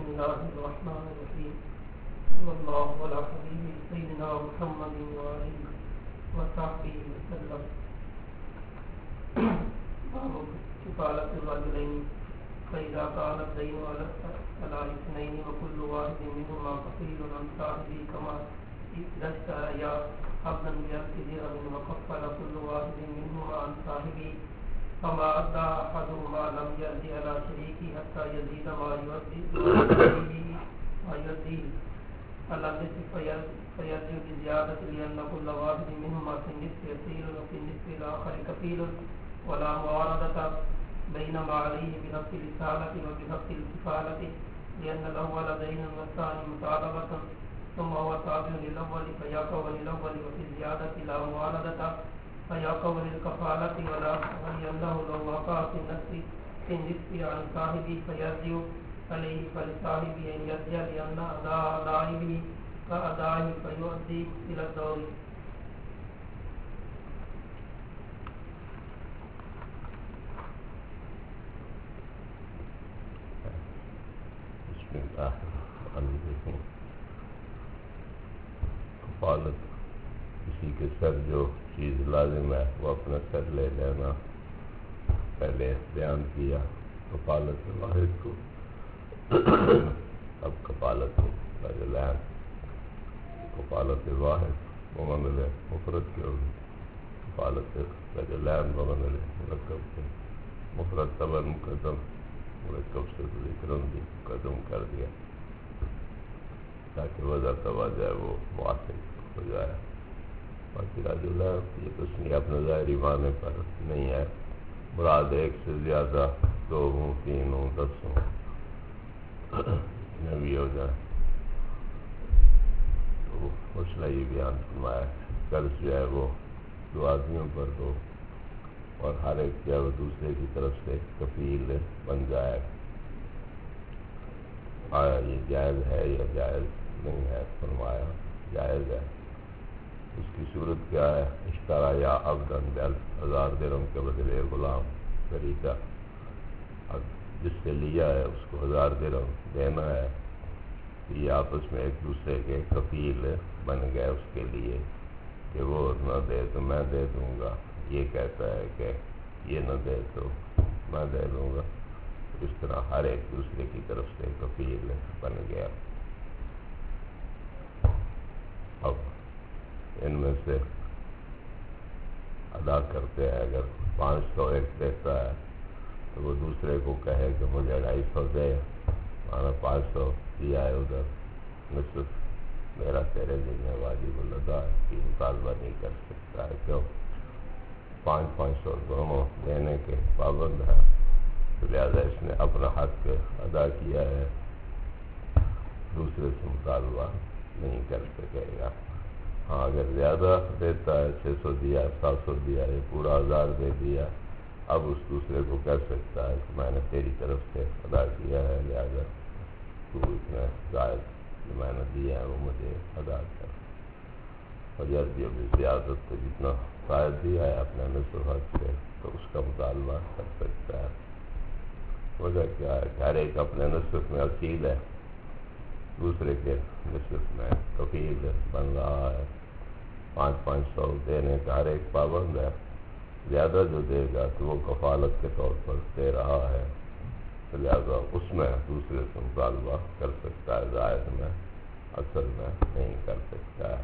الله الرحمن الرحيم صلى الله على حبيبه سيدنا محمد وآله وصحبه وسلم. باب كفالة الرجلين فإذا كان الدين على اثنين وكل واحد منهما كفيل عن صاحبه كما إذا اشتريا عبدا بألف درهم وكفل كل واحد منهما عن صاحبه فما أدى أحدهما لم يأتي على شريكه حتى يزيد ما يؤديه على النصف فيرجع بزيادة لأن كل واحد منهما في النصف يسير وفي النصف الآخر كفيل ولا معارضة بينما عليه بحق الرسالة وبحق الكفالة لأن الأول دين والثاني مطالبة ثم هو تابع للأول فيقع للأول وفي الزيادة لا معارضة فيقع للكفالة ولا ولأنه لو وقع في النصف عن صاحبه فيرجع عليه فلصاحبه أن يرجع لأن أدائه كأدائه فيؤدي إلى الدور. بسم اللہ الرحمن الرحیم. کفالت کسی کے سر جو چیز لازم ہے وہ اپنا سر لے لینا پہلے بیان کیا کفالت واحد کو. اب کفالت رجلین کفالت واحد بمنزل مفرد کی ہوگی. کفالت رجلین بمنزل مرکب کے مفرد طبعا مقدم مرکب سے ذکرن بھی مقدم کر دیا تاکہ وضع توجہ وہ موافق ہو جائے. باقی رجلین یہ تسنیہ اپنے ظاہری معنی پر نہیں ہے. مراد ایک سے زیادہ دو ہوں تین ہوں 10 ہوں بھی ہو جائے. تو مسئلہ یہ بیان فرمایا قرض جو ہے وہ دو آدمیوں پر دو اور ہر ایک جو ہے وہ دوسرے کی طرف سے کفیل بن جائے. آیا یہ جائز ہے یا جائز نہیں ہے؟ فرمایا جائز ہے. اس کی صورت کیا ہے؟ اشترا یا عبدن ب1000 درہم کے بدلے غلام خریدا. جس سے لیا ہے اس کو 1000 درہم دینا ہے. یہ آپس میں ایک دوسرے کے کفیل بن گئے اس کے لیے کہ وہ نہ دے تو میں دے دوں گا. یہ کہتا ہے کہ یہ نہ دے تو میں دے دوں گا. اس طرح ہر ایک دوسرے کی طرف سے کفیل بن گیا. اب ان میں سے ادا کرتے ہیں. اگر 500 ایک دیتا ہے تو وہ دوسرے کو کہے کہ مجھے 250 دے. مانا 500 دیا ہے ادھر نصف میرا تیرے ذمہ واجب الادا کی مطالبہ نہیں کر سکتا ہے. کیوں؟ 500 دونوں دینے کے پابند ہے تو لہٰذا اس نے اپنا حق ادا کیا ہے دوسرے سے مطالبہ نہیں کر سکے گا. ہاں اگر زیادہ دیتا ہے 600 دیا 700 دیا یہ پورا 1000 دے دیا اب اس دوسرے کو کہہ سکتا ہے کہ میں نے تیری طرف سے ادا کیا ہے لہٰذا تو اتنا زائد جو میں نے دیا ہے وہ مجھے ادا کر. اور جو بھی زیادت تو جتنا فائد دیا ہے اپنے نصف حق سے تو اس کا مطالبہ کر سکتا ہے. وجہ کیا ہے کہ ہر ایک اپنے نصف میں اصیل ہے دوسرے کے نصف میں کفیل بن رہا ہے. 500 دینے کا ہر ایک پابند ہے. زیادہ جو دے گا تو وہ کفالت کے طور پر دے رہا ہے تو لہٰذا اس میں دوسرے سے مطالبہ کر سکتا ہے. زائد میں اصل میں نہیں کر سکتا ہے.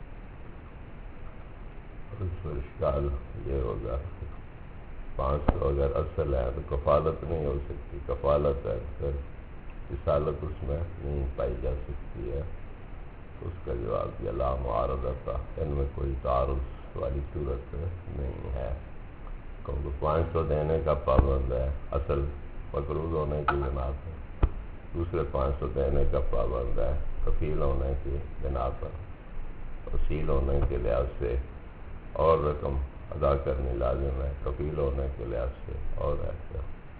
اس پر اشکال یہ ہوگا 500 اگر اصل ہے تو کفالت نہیں ہو سکتی. کفالت ہے پھر رسالت اس میں نہیں پائی جا سکتی ہے. اس کا جواب یہ لا معارضہ تھا. ان میں کوئی تعارض والی صورت نہیں ہے کیونکہ 500 دینے کا پابند ہے اصل مقروض ہونے کی بنا پر. دوسرے 500 دینے کا پابند ہے کفیل ہونے کی بنا پر. وسیل ہونے کے لحاظ سے اور رقم ادا کرنی لازم ہے. کفیل ہونے کے لحاظ سے اور ایسا.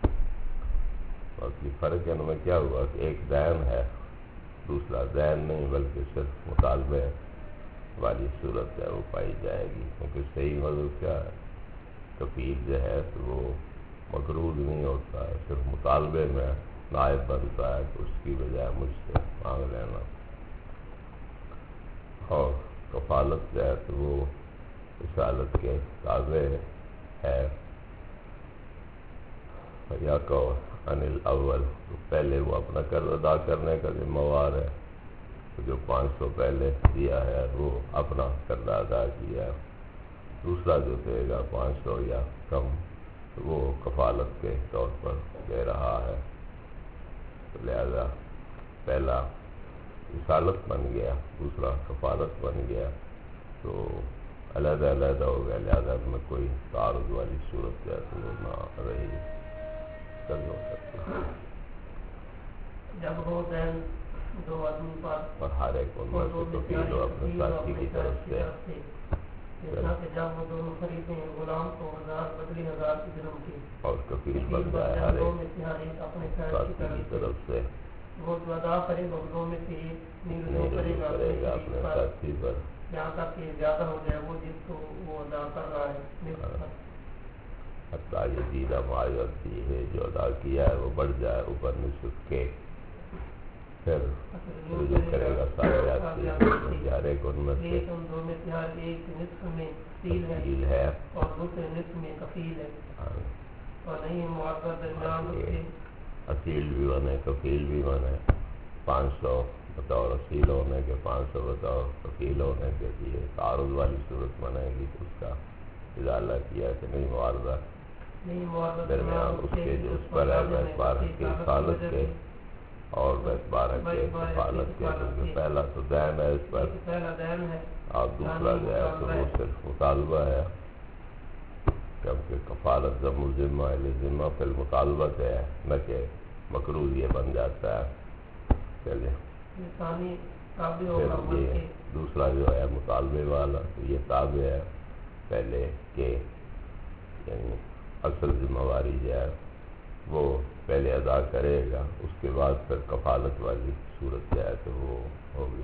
باقی فرق ان میں کیا ہوا کہ ایک دین ہے دوسرا دین نہیں بلکہ صرف مطالبے والی صورت ہے وہ پائی جائے گی. کیونکہ صحیح موضوع کیا ہے کفیل جو ہے تو وہ مقروض نہیں ہوتا ہے صرف مطالبے میں نائب بنتا ہے تو اس کی بجائے مجھ سے مانگ لینا. اور کفالت جو ہے تو وہ رسالت کے تابع ہے. یا کہ انل اول، تو پہلے وہ اپنا قرض ادا کرنے کا ذمہ وار ہے، جو 500 پہلے دیا ہے وہ اپنا قرض ادا کیا ہے. دوسرا جو دے گا 500 یا کم تو وہ کفالت کے طور پر دے رہا ہے. تو لہذا پہلا رسالت بن گیا، دوسرا کفالت بن گیا، تو علیحدہ علیحدہ ہو گیا. لہذا میں کوئی تعارض والی صورت جو ہے تو وہ نہ رہی. ہو سکتا جب ہو دین دو آدمی پر اور ہر ایک ان میں سے کفیل ہو اپنے ساتھی کی طرف سے، جیسا کہ جب وہ دونوں خریدیں غلام کو 1000 بدلی 1000 کی درہم کی، اور کفیل بن جائے ہر دو میں سے ہر ایک اپنے ساتھی کی طرف سے، وہ جو ادا کرے گا دو میں سے ایک نہیں کرے گا اپنے ساتھی پر، یہاں تک کہ زیادہ ہو جائے وہ جس کو وہ ادا کر رہا ہے. حتیٰ یہ دیدہ معیوتی ہے جو ادا کیا ہے وہ بڑھ جائے اوپر نصف کے، پھر رجوع کرے گا سارے آتی ہر ایک ان میں سے دو میں سے ہر ایک نصف میں تفصیل ہے اور دوسرے نصف میں کفیل ہے. اور نہیں معاوضہ درمیان اصیل بھی بنے کفیل بھی بنے. 500 بطور اصیل ہونے کے، 500 بطور کفیل ہونے کے لیے تعارض والی صورت بنے گی تو اس کا ازالہ کیا کہ نہیں معاوضہ درمیان اس کے جو اس پر ہے بیعتبار کے رسالت کے اور بیعتبار کے کفالت کے، کیونکہ پہلا تو دین ہے اس پر اور دوسرا جو ہے تو وہ صرف مطالبہ ہے، کیونکہ کفالت ضم الذمہ ذمہ فی المطالبت ہے، نہ کہ مقروض یہ بن جاتا ہے. چلیے پھر یہ دوسرا جو ہے مطالبے والا تو یہ تابع ہے پہلے کے، یعنی اصل ذمہ واری جو ہے وہ پہلے ادا کرے گا، اس کے بعد پھر کفالت والی صورت جو ہے تو وہ ہوگی.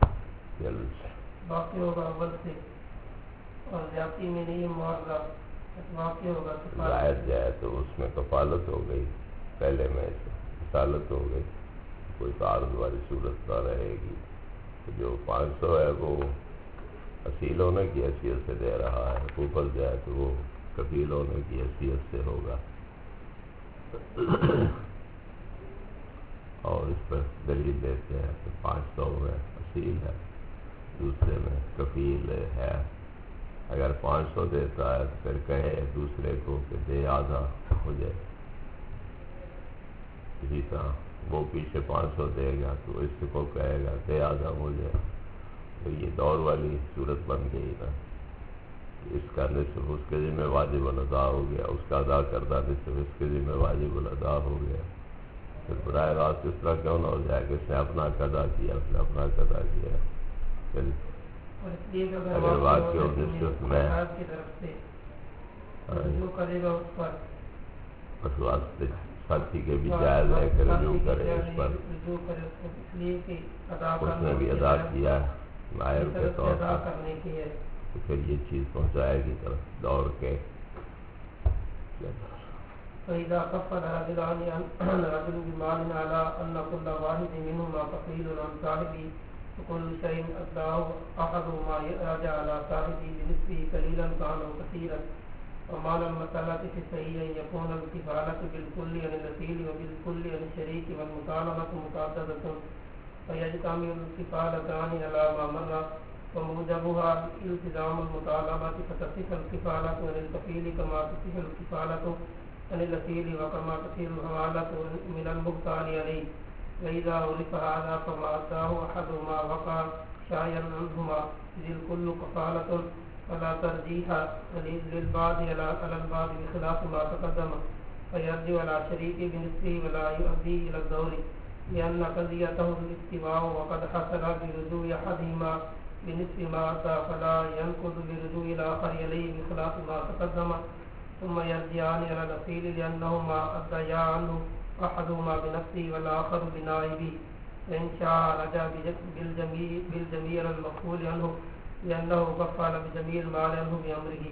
باقی ہوگا اول سے اور زیادتی میں نہیں معاوضہ باقی ہوگا زائد جو ہے تو اس میں کفالت ہو گئی، پہلے میں رسالت ہو گئی، کوئی تعارض والی صورت نہ رہے گی. جو 500 ہے وہ اصیل ہونے کی حیثیت سے دے رہا ہے، اوپر جائے تو وہ کفیل ہونے کی حیثیت سے ہوگا. اور اس پر دلیل دیتے ہیں کہ 500 میں اصیل ہے، دوسرے میں کفیل ہے. اگر 500 دیتا ہے تو پھر کہے دوسرے کو کہ دے آدھا ہو جائے. اسی طرح وہ پیچھے 500 دے گا تو اس کو کہے گا دے آدھا ہو جائے. تو یہ دور والی صورت بن گئی نا، اس کا نصف اس کے ذمہ واجب الادا ہو گیا، اس کا ادا کردہ نصف اس کے ذمہ واجب الادا ہو گیا. پھر براہ راست اس طرح کیوں نہ ہو جائے کہ اس نے اپنا قضا کیا، اس نے اپنا قضا کیا. اگر واقعی ہو نصف میں اس واسطے ساتھی کے بھی جائز ہے کہ رجوع کرے اس پر، اس نے بھی ادا کیا نائب کے طور پر، تو پھر یہ چیز پہنچائے گی طرف دوڑ کے. فإذا كفر رجلان رجل بمال على أن كل واحد منهما كفيل عن صاحبه وكل شيء أداه أحدهما يرجع على صاحبه بنصفه قليلا كان أو كثيرا. ومال المسألة في الصحيح أن يكون الكفالة بالكل عن الأصيل وبالكل عن الشريك والمطالبة متعددة فيجتمع الكفالتان على ما مر وموجبها التزام المطالبة فتصح الكفالة عن الكفيل كما تصح الكفالة عن الأصيل وكما تصح الحوالة من المبتال عليه. وإذا عرف هذا فما أداه أحدهما وقع شايعا عنهما إذ الكل كفالة فلا ترجيح للبعض على البعض بخلاف ما تقدم فيرجع على شريك بنصفه ولا يؤدي إلى الدور لأن قضيته الاستواء وقد حصل برجوع أحدهما بنصف ما أدى فلا ينقض برجوع الآخر عليه بخلاف ما تقدم. ثم يرجعان على الأصيل لأنهما أديا عنه أحدهما بنفسه والآخر بنائبه. فإن شاء رجع بالجميع المقبول عنه لأنه كفل بجميع المال عنه بأمره.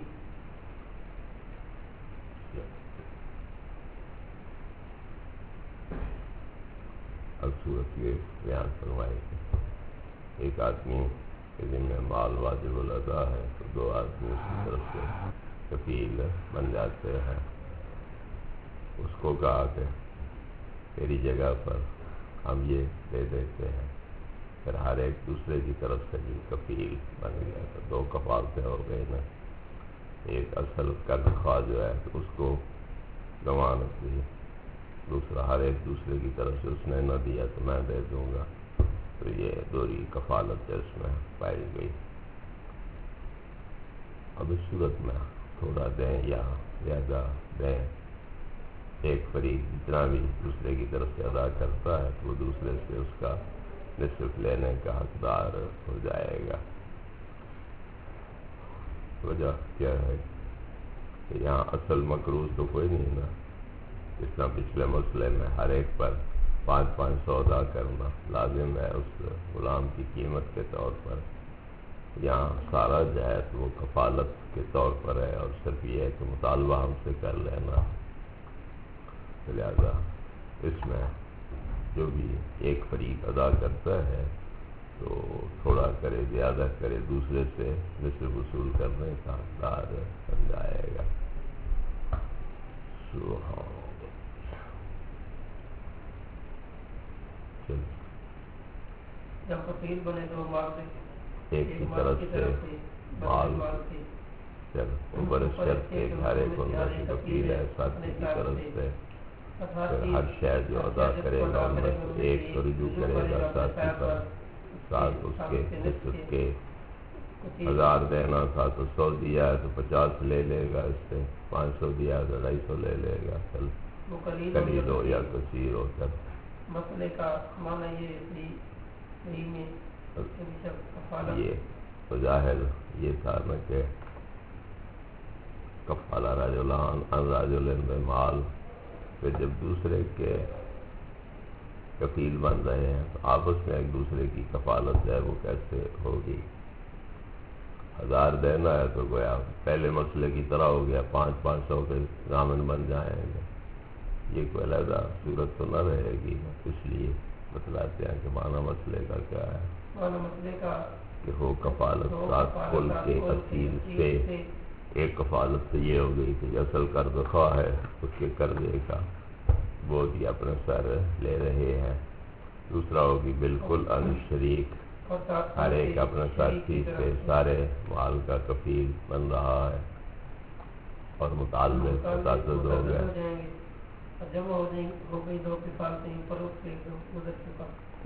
اب صورت یہ بیان فرمائی کہ ایک آدمی کے ذمہ مال واجب الادا ہے تو دو آدمی اس کی طرف سے کفیل بن جاتے ہیں. اس کو کہا کہ تیری جگہ پر ہم یہ دے دیتے ہیں. پھر ہر ایک دوسرے کی طرف سے بھی کفیل بن گیا تو دو کفالتیں ہو گئی نا. ایک اصل قرض خواہ جو ہے تو اس کو ضمانت دی, دوسرا ہر ایک دوسرے کی طرف سے اس نے نہ دیا تو میں دے دوں گا. تو یہ دوہری کفالت اس میں پائی گئی. اب اس صورت میں تھوڑا دیں یا زیادہ دیں, ایک فریق جتنا بھی دوسرے کی طرف سے ادا کرتا ہے تو وہ دوسرے سے اس کا نصف لینے کا حقدار ہو جائے گا. وجہ کیا ہے کہ یہاں اصل مقروض تو کوئی نہیں نا. جس طرح پچھلے مسئلے میں ہر ایک پر 500 ادا کرنا لازم ہے اس غلام کی قیمت کے طور پر, یہاں سارا جو ہے تو وہ کفالت کے طور پر ہے اور صرف یہ ہے کہ مطالبہ ہم سے کر لینا. لہذا اس میں جو بھی ایک فریق ادا کرتا ہے تو تھوڑا کرے زیادہ کرے دوسرے سے نصف وصول کرنے کا حقدار بن جائے گا. جب کفیل بنے تو ایک کی طرف سے مال چل اوپر شرط کے ہر ایک بندہ کی کفیل ہے, ساتھی کی طرف سے پھر ہر شے جو ادا کرے گا ان میں سے ایک کو رجوع کرے گا ساتھی پر. ساتھ اس کے نصف کے 1000 دینا تھا تو 100 دیا ہے تو 50 لے لے گا, اس سے 500 دیا ہے تو 250 لے لے گا. چل قلیل ہو یا کثیر ہو. چل مسئلے کا معنی یہ بظاہر یہ تھا نا کہ کفالہ رجلان ان رجلن بمال, پھر جب دوسرے کے کفیل بن رہے ہیں تو آپس میں ایک دوسرے کی کفالت ہے وہ کیسے ہوگی. 1000 دینا ہے تو گویا پہلے مسئلے کی طرح ہو گیا, 500 کے ضامن بن جائیں گے. یہ کوئی علیحدہ صورت تو نہ رہے گی. اس لیے بتلاتے ہیں کہ معنی مسئلے کا کیا ہے. معنی مسئلے کا کہ ہو کفالت ساتھ کل کے اصیل سے ایک کفالت تو یہ ہو گئی کہ اصل قرض خواہ ہے اس کے قرضے کا بوجھ ہی اپنے سر لے رہے ہیں. دوسرا ہوگی بالکل ان شریک, ہر ایک اپنے ساتھی سے سارے مال کا کفیل بن رہا ہے اور مطالبے سے تعدد ہو گیا. جمع ہو گئی دو کفالتیں پر اس کے گزر چکا.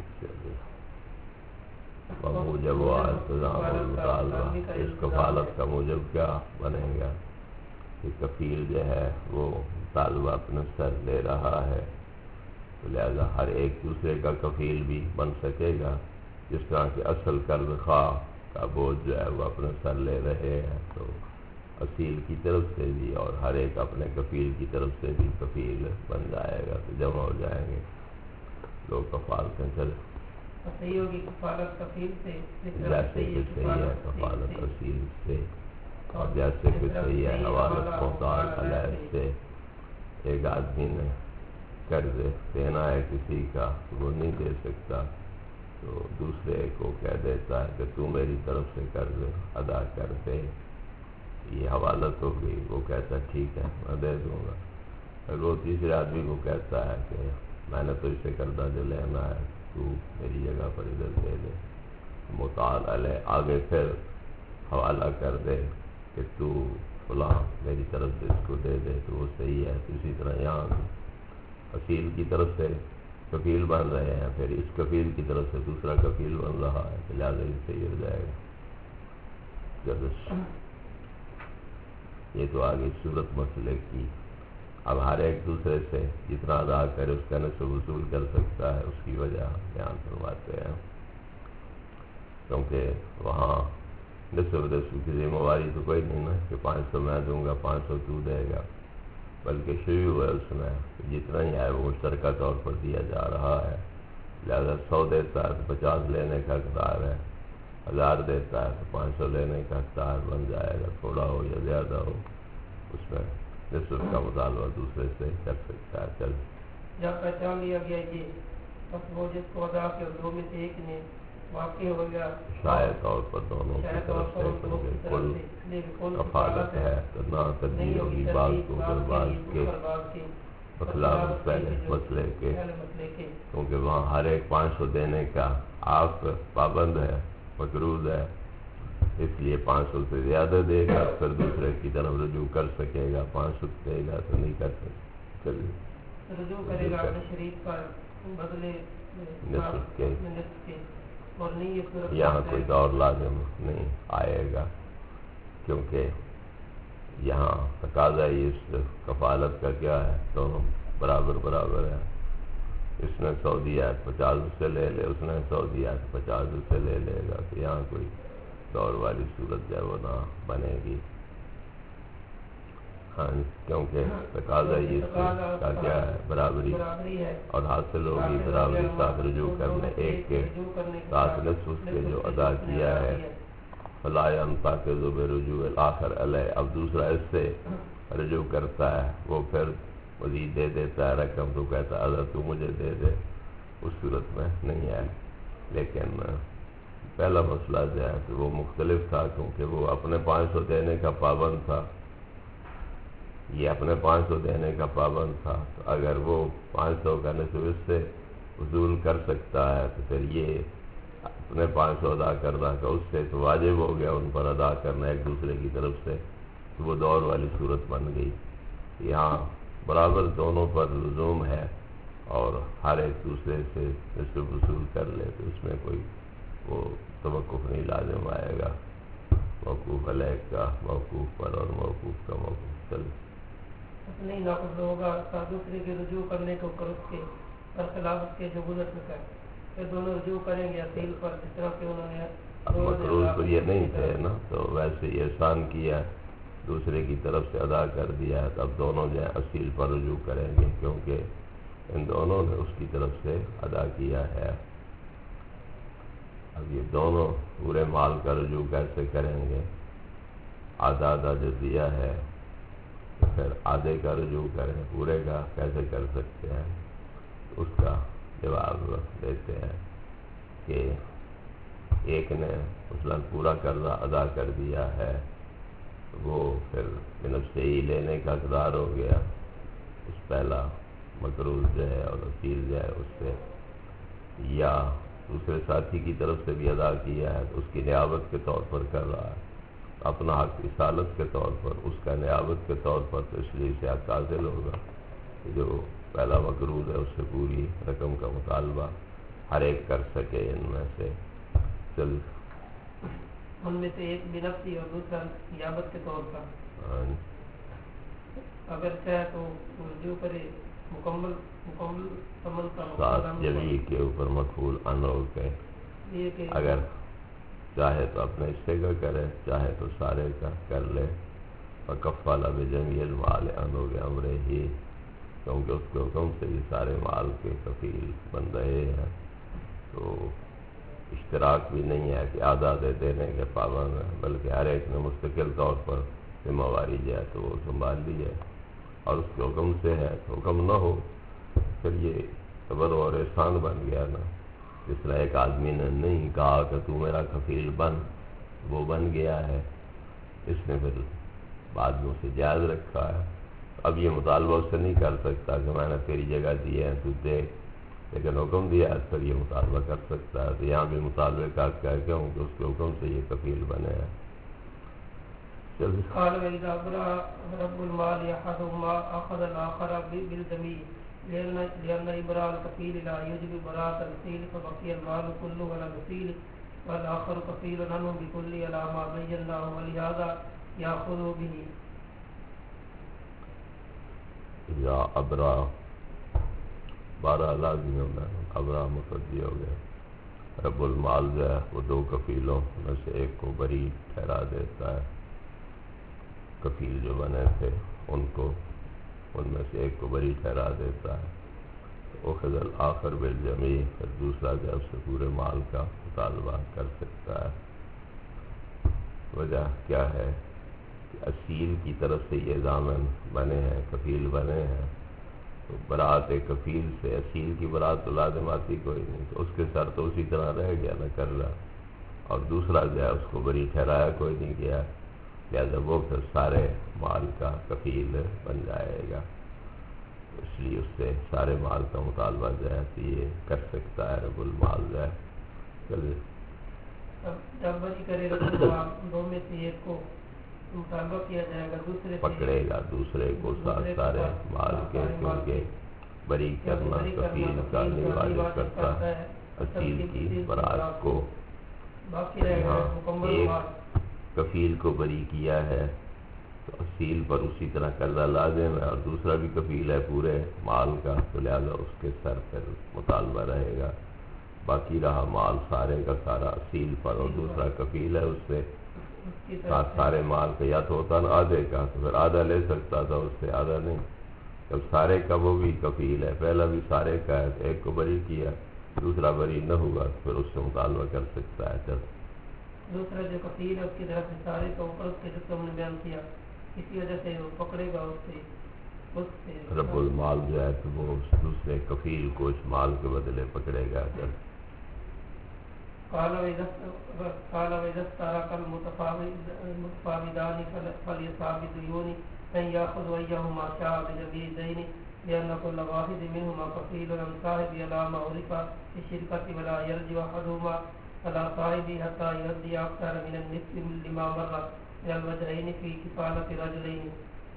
موجب و التزام المطالبہ, اس کفالت کا موجب کیا بنے گا کہ کفیل جو ہے وہ مطالبہ اپنے سر لے رہا ہے, تو لہذا ہر ایک دوسرے کا کفیل بھی بن سکے گا. جس طرح کہ اصل قرض خواہ کا بوجھ جو ہے وہ اپنے سر لے رہے ہیں تو اصیل کی طرف سے بھی اور ہر ایک اپنے کفیل کی طرف سے بھی کفیل بن جائے گا تو جمع ہو جائیں گے لوگ کفالتیں. چل صحیح ہوگی کفالت کفیل سے, جیسے کہ صحیح ہے کفالت اصیل سے, اور جیسے کہ صحیح ہے حوالت محتاج علیہ سے. ایک آدمی نے قرض دینا ہے کسی کا وہ نہیں دے سکتا تو دوسرے کو کہہ دیتا ہے کہ تو میری طرف سے قرض ادا کر دے. یہ حوالت ہو گئی. وہ کہتا ہے ٹھیک ہے میں دے دوں گا. اگر وہ تیسرے آدمی کو کہتا ہے کہ میں نے تو اسے قرضہ جو لینا ہے تو میری جگہ پر ادھر دے دے, مطال علیہ آگے پھر حوالہ کر دے کہ تو فلاں میری طرف سے اس کو دے دے تو وہ صحیح ہے. اسی طرح یہاں اصیل کی طرف سے کفیل بن رہے ہیں, پھر اس کفیل کی طرف سے دوسرا کفیل بن رہا ہے, لہٰذا یہ صحیح ہو جائے گا. جب یہ تو آگے صورت مسئلے کی. اب ہر ایک دوسرے سے جتنا ادا کرے اس کا نصف وصول کر سکتا ہے, اس کی وجہ بیان کرواتے ہیں. کیونکہ وہاں نصف کی ذمہ داری تو کوئی نہیں نا کہ 500 میں دوں گا 500 تو دے گا, بلکہ شروع ہے اس میں جتنا ہی ہے وہ مشترکہ طور پر دیا جا رہا ہے. لہذا 100 دیتا ہے تو 50 لینے کا حقدار ہے, 1000 دیتا ہے تو 500 لینے کا حقدار بن جائے گا. تھوڑا ہو یا زیادہ ہو اس میں نصف کا مطالبہ دوسرے سے کر سکتا ہے. چل جب پہچان لیا گیا یہ بس وہ جس کو ادا کے دو میں سے ایک نے واقع ہو گیا شاید طور پر دونوں کی طرف سے کیونکہ کل کفالت ہے تو نہ تبدیل ہوگی بعض کو بعض کے بخلاف پہلے مسئلے کے، کیونکہ وہاں ہر ایک 500 دینے کا آپ پابند ہے، مقروض ہے، اس لیے 500 سے زیادہ دے گا پھر دوسرے کی طرف رجوع کر سکے گا، 500 دے گا تو نہیں کر سکے، رجوع کرے گا اپنے شریک پر بدلے نصف کے۔ اور نہیں یہاں کوئی دور لازم نہیں آئے گا، کیونکہ یہاں تقاضا ہی اس کفالت کا کیا ہے، دونوں برابر برابر ہے، اس نے 100 دیا ہے 50 اس سے لے لے، اس نے 100 دیا ہے 50 اس سے لے لے گا، تو یہاں کوئی دور والی صورت جو ہے وہ نہ بنے گی۔ ہاں، کیونکہ تقاضا ہی اس کا کیا ہے، برابری، اور حاصل ہوگی برابری ساتھ رجوع کرنے، ایک کے ساتھ نصف اس کے جو ادا کیا ہے، فلا ينتقض برجوع الآخر علیہ، اب دوسرا اس سے رجوع کرتا ہے، وہ پھر مزید دے دیتا ہے رقم، تو کہتا ہے اگر تو مجھے دے دے، اس صورت میں نہیں ہے۔ لیکن پہلا مسئلہ جو ہے تو وہ مختلف تھا، کیونکہ وہ اپنے 500 دینے کا پابند تھا، یہ اپنے 500 دینے کا پابند تھا، تو اگر وہ 500 کا نصف اس سے وصول کر سکتا ہے تو پھر یہ اپنے 500 ادا کرنا کا اس سے تو واجب ہو گیا ان پر ادا کرنا ایک دوسرے کی طرف سے، تو وہ دور والی صورت بن گئی۔ یہاں برابر دونوں پر لزوم ہے اور ہر ایک دوسرے سے نصف وصول کر لے، تو اس میں کوئی وہ توقف نہیں لازم آئے گا، موقوف علیہ کا موقوف پر اور موقوف کا موقوف چل نہیں ناقص ہوگا دوسرے کے رجوع کرنے کو قرض کے برخلاف اس کے جو گزر چکا ہے، پھر دونوں رجوع کریں گے اصیل پر، جس طرح کہ انہوں نے مقروض تو یہ نہیں تھے نا، تو ویسے یہ احسان کیا دوسرے کی طرف سے ادا کر دیا ہے، تو اب دونوں جو ہے اصیل پر رجوع کریں گے، کیونکہ ان دونوں نے اس کی طرف سے ادا کیا ہے۔ اب یہ دونوں پورے مال کا رجوع کیسے کریں گے؟ آدھا آدھا جو دیا ہے تو پھر آدھے کا رجوع کریں، پورے کا کیسے کر سکتے ہیں؟ اس کا جواب دیتے ہیں کہ ایک نے مثلاً پورا قرضہ ادا کر دیا ہے، وہ پھر بنفس سے ہی لینے کا اقدار ہو گیا، اس پہلا مقروض جو ہے اور اصیل جو ہے اس سے، یا دوسرے ساتھی کی طرف سے بھی ادا کیا ہے تو اس کی نیابت کے طور پر کر رہا ہے، اپنا حق اصالت کے طور پر، اس کا نیابت کے طور پر، تو اس لیے اسے حق حاصل ہوگا کہ جو پہلا مقروض ہے اس سے پوری رقم کا مطالبہ ہر ایک کر سکے ان میں سے۔ چل ان میں سے ایک بنفسی اور دوسرا نیابت کے طور پر، اگر چاہے تو رجوع کرے مکمل ثمن کا ساتھ جبی کے اوپر مقبول ان ہو کے، اگر چاہے تو اپنے حصے کا کرے، چاہے تو سارے کا کر لے، فکفل بجمیع المال ان ہو گیا امرے ہی، کیونکہ اس کے حکم سے یہ سارے مال کے کفیل بن رہے ہیں، تو اشتراک بھی نہیں ہے کہ آدھا آدھے دینے کے پابند ہیں، بلکہ ہر ایک نے مستقل طور پر ذمہ واری جو ہے تو وہ سنبھال لی ہے، اور اس کے حکم سے ہے، تو حکم نہ ہو پھر یہ صبر اور احسان بن گیا نا، جس طرح ایک آدمی نے نہیں کہا کہ تو میرا کفیل بن، وہ بن گیا ہے، اس نے پھر بعد میں اسے جائز رکھا ہے، اب یہ مطالبہ اس سے نہیں کر سکتا کہ میں نے تیری جگہ دی ہے تو دے، لیکن حکم دیا ہے پھر یہ مطالبہ کر سکتا ہے، تو یہاں بھی مطالبے کا کیا کیوں کہ اس کے حکم سے یہ کفیل بنے ہیں۔ قال وإذا برأ رب المال أحدهما أخذ الآخر بالجميع لأن إبراء الكفيل لا يجب براءة الأصيل فبقي المال كله على الأصيل والآخر كفيل عنه بكل على ما بيناه ولهذا يأخذ به۔ یا ابرا بارہ لازمی ہو گیا، ابرا مقدی ہو گیا، رب المال جو ہے وہ دو کفیلوں میں سے ایک کو بری ٹھہرا دیتا ہے، کفیل جو بنے تھے ان کو، ان میں سے ایک کو بری ٹھہرا دیتا ہے، تو اخذ الآخر بالجمیع، پھر دوسرا جو ہے اس سے پورے مال کا مطالبہ کر سکتا ہے۔ وجہ کیا ہے کہ اصیل کی طرف سے یہ ضامن بنے ہیں، کفیل بنے ہیں، تو برات کفیل سے اصیل کی برات تو لازم آتی کوئی نہیں، تو اس کے سر تو اسی طرح رہ گیا نہ قرضہ، اور دوسرا جو ہے اس کو بری ٹھہرایا کوئی نہیں گیا، لہٰذا وہ پھر سارے مال کا کفیل بن جائے گا، اس لیے اس سے سارے مال کا مطالبہ جو ہے تو یہ کر سکتا ہے رب المال جو ہے۔ چلیے جب بری کرے گا تو دو میں سے ایک کو مطالبہ کیا جائے گا، دوسرے پکڑے گا دوسرے کو سارے مال کے، کیونکہ بری کرنا کفیل کا نہیں واجب کرتا اصیل کی برات کو، باقی رہے گا مکمل ایک مال۔ کفیل کو بری کیا ہے تو اصیل پر اسی طرح قرضہ لازم ہے، اور دوسرا بھی کفیل ہے پورے مال کا، تو لہٰذا اس کے سر پر مطالبہ رہے گا، باقی رہا مال سارے کا سارا اصیل پر، اور دوسرا کفیل ہے اس سے سارے مال کا یا تو ہوتا نا آدھے کا، تو پھر آدھا لے سکتا تھا اس سے، آدھا نہیں، جب سارے کا وہ بھی کفیل ہے، پہلا بھی سارے کا ہے، ایک کو بری کیا دوسرا بری نہ ہوا تو پھر اس سے مطالبہ کر سکتا ہے۔ چل دوسرا جو کفیل ہے اس کی طرف سے سارے کا اوپر اس کے جو تم نے بیان کیا، اسی وجہ سے وہ پکڑے گا اس سے رب المال جو ہے تو وہ اس دوسرے کفیل کو اس مال کے بدلے پکڑے گا۔ چل قال وإذا استرك المتفاوضان فليصاب الديون أن يأخذ أيهما شاء بجميع الدين لأن كل واحد منهما كفيل عن صاحبه على ما عرف في الشركة ولا يرجع أحدهما على صاحبه حتى يؤدي أكثر من النصف لما مر من الوجهين في كفالة رجلين۔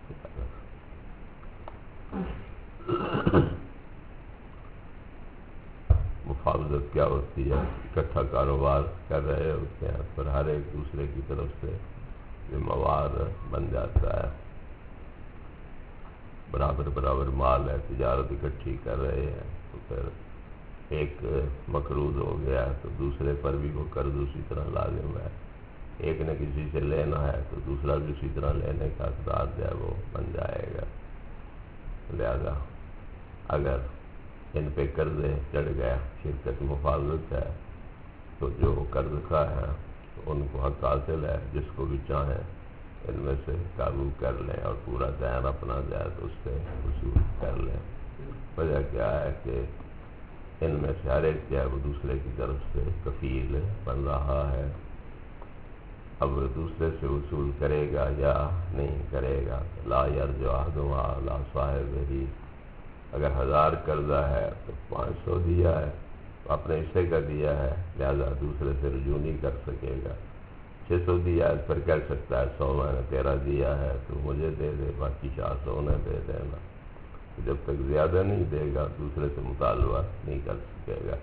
مفاوضت کیا ہوتی ہے؟ اکٹھا کاروبار کر رہے ہوتے ہیں، پر ہر ایک دوسرے کی طرف سے ذمہ وار بن جاتا ہے، برابر برابر مال ہے، تجارت اکٹھی کر رہے ہیں، تو پھر ایک مقروض ہو گیا تو دوسرے پر بھی وہ قرض اسی طرح لازم ہے، ایک نے کسی سے لینا ہے تو دوسرا بھی اسی طرح لینے کا اقدار جو ہے وہ بن جائے گا، لہذا اگر ان پہ قرض چڑھ گیا، شرکت مفاوضت ہے تو جو قرض خواہ ہیں تو ان کو حق حاصل ہے، جس کو بھی چاہیں ان میں سے قابو کر لیں اور پورا دین اپنا جائے تو اس سے وصول کر لیں۔ وجہ کیا ہے کہ ان میں سے ہر ایک جو ہے وہ دوسرے کی طرف سے کفیل بن رہا ہے، اب دوسرے سے وصول کرے گا یا نہیں کرے گا، لا یرجع احدہما لا صاحبہ، اگر 1000 قرضہ ہے تو 500 دیا ہے، اپنے حصے کا دیا ہے، لہذا دوسرے سے رجوع نہیں کر سکے گا، 600 دیا ہے پھر کہہ سکتا ہے 100 میں نے تیرا دیا ہے تو مجھے دے دے، باقی 400 نے دے دینا، جب تک زیادہ نہیں دے گا دوسرے سے مطالبہ نہیں کر سکے گا۔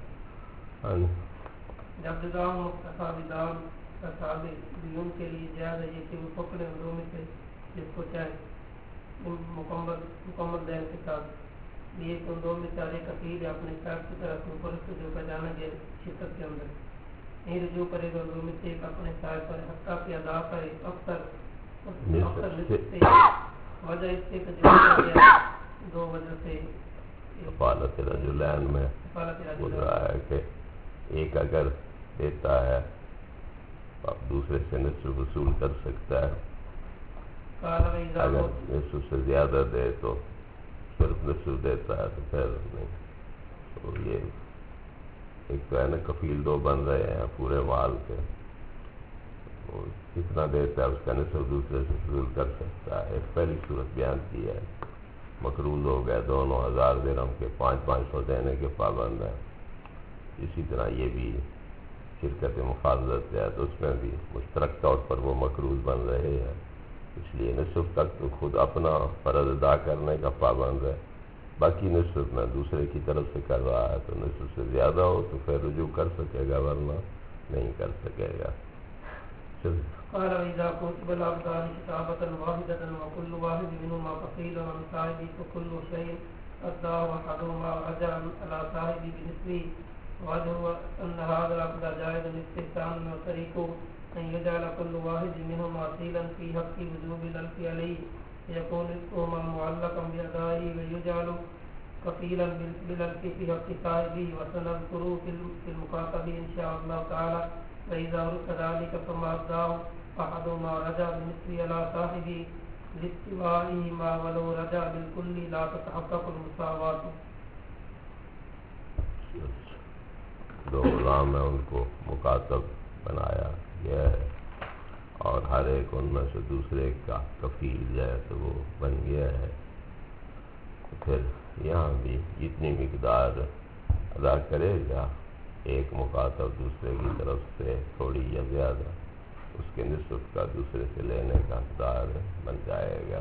جب جزام متفاوضان دیون کے لیے جائز ہے یہ کہ وہ پکڑے دو میں سے جس کو چاہے مکمل دین کے ساتھ، یہ کہ دو میں سارے کفیل یا اپنے صاحب کی طرف اوپر سے جو پہچانا گیا شرکت کے اندر نہیں رجوع کرے گا، دو میں سے ایک اپنے صاحب پر حتیٰ کہ ادا کرے اکثر نصف سے، وجہ اس سے کہ جو دو وجہ سے کفالت رجلین میں بول رہا ہے کہ ایک اگر دیتا ہے اب دوسرے سے نصف وصول کر سکتا ہے، اگر نصف سے زیادہ دے تو صرف نصف دیتا ہے تو پھر نہیں، تو یہ ایک تو ہے نا کفیل دو بن رہے ہیں پورے مال کے، کتنا دیتا ہے اس کا نصف دوسرے سے وصول کر سکتا ہے، ایک پہلی صورت بیان کی ہے، مقروض ہو گئے دونوں 1000 درہم کے 500 دینے کے پابند ہیں، اسی طرح یہ بھی شرکت مفاوضت ہے تو اس میں بھی مشترک طور پر وہ مقروض بن رہے ہیں، اس لیے نصف تک تو خود اپنا فرض ادا کرنے کا پابند ہے، باقی نصف میں دوسرے کی طرف سے کر رہا ہے، تو نصف سے زیادہ ہو تو پھر رجوع کر سکے گا ورنہ نہیں کر سکے گا۔ قال وإذا كتب الأبدان كتابة واحدة وكل واحد منهما كفيل عن صاحبه فكل شيء أداه أحدهما رجع على صاحبه بنصفه، وجه أن هذا العقد جائز الاستحسان وطريقه أن يجعل كل واحد منهما أصيلا في حق وجوب الألف عليه يكون رزقهما معلقا بأدائه ويجعل كفيلا بالألف في حق صاحبه، وسنذكره في المكاتب إن شاء الله تعالى، فإذا عرف ذلك فما أداه أحدهما رجع بنصفه على صاحبه لاستوائهما ولو رجع بالكل لا تتحقق المساواة. دو غلام ہیں ان کو مکاتب بنایا گیا ہے اور ہر ایک ان میں سے دوسرے کا کفیل جو ہے تو وہ بن گیا ہے. پھر یہاں بھی جتنی مقدار ادا کرے گا ایک مکاتب دوسرے کی طرف سے تھوڑی یا زیادہ اس کے نصف کا دوسرے سے لینے کا حقدار بن جائے گا.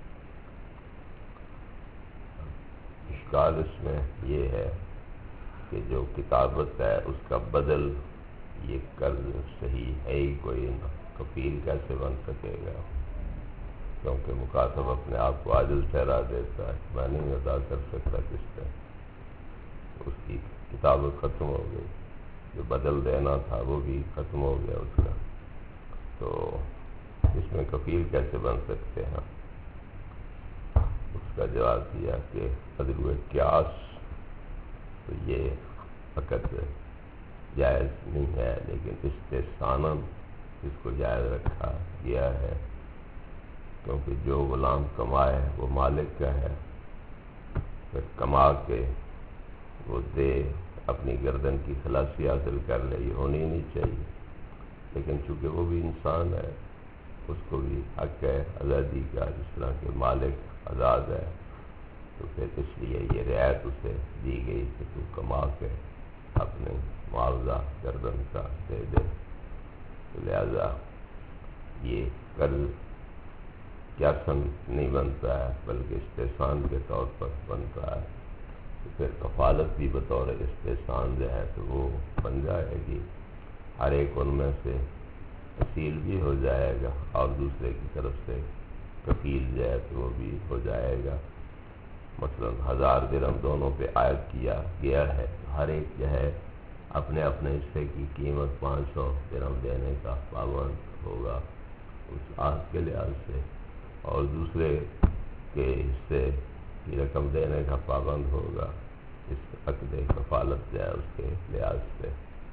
اشکال اس میں یہ ہے کہ جو کتابت ہے اس کا بدل یہ قرض صحیح ہے ہی کوئی نہ. کفیل کیسے بن سکے گا کیونکہ مکاتب اپنے آپ کو عاجز ٹھہرا دیتا ہے. میں نہیں ادا کر سکتا کس طرح. اس کی کتابت ختم ہو گئی. جو بدل دینا تھا وہ بھی ختم ہو گیا اس کا. تو اس میں کفیل کیسے بن سکتے ہیں؟ اس کا جواب دیا کہ عدل قیاس تو یہ فقط جائز نہیں ہے لیکن استحساناً اس کو جائز رکھا گیا ہے کیونکہ جو غلام کمائے وہ مالک کا ہے. پھر کما کے وہ دے اپنی گردن کی خلاصی حاصل کر لے یہ ہونی نہیں چاہیے. لیکن چونکہ وہ بھی انسان ہے اس کو بھی حق ہے آزادی کا جس طرح کہ مالک آزاد ہے. تو پھر اس لیے یہ رعایت اسے دی گئی کہ تو کما کے اپنے معاوضہ گردن کا دے دے. تو لہذا یہ قرض قیاساً نہیں بنتا ہے بلکہ استحسان کے طور پر بنتا ہے. تو پھر کفالت بھی بطور استحسان جو ہے تو وہ بن جائے گی. ہر ایک ان میں سے اصیل بھی ہو جائے گا اور دوسرے کی طرف سے کفیل جو ہے تو وہ بھی ہو جائے گا. مثلا 1000 درہم دونوں پہ عائد کیا گیا ہے تو ہر ایک جو ہے اپنے اپنے حصے کی قیمت 500 درہم دینے کا پابند ہوگا اس عہد کے لحاظ سے اور دوسرے کے حصے کی رقم دینے کا پابند ہوگا اس عقد کفالت جو ہے اس کے لحاظ سے.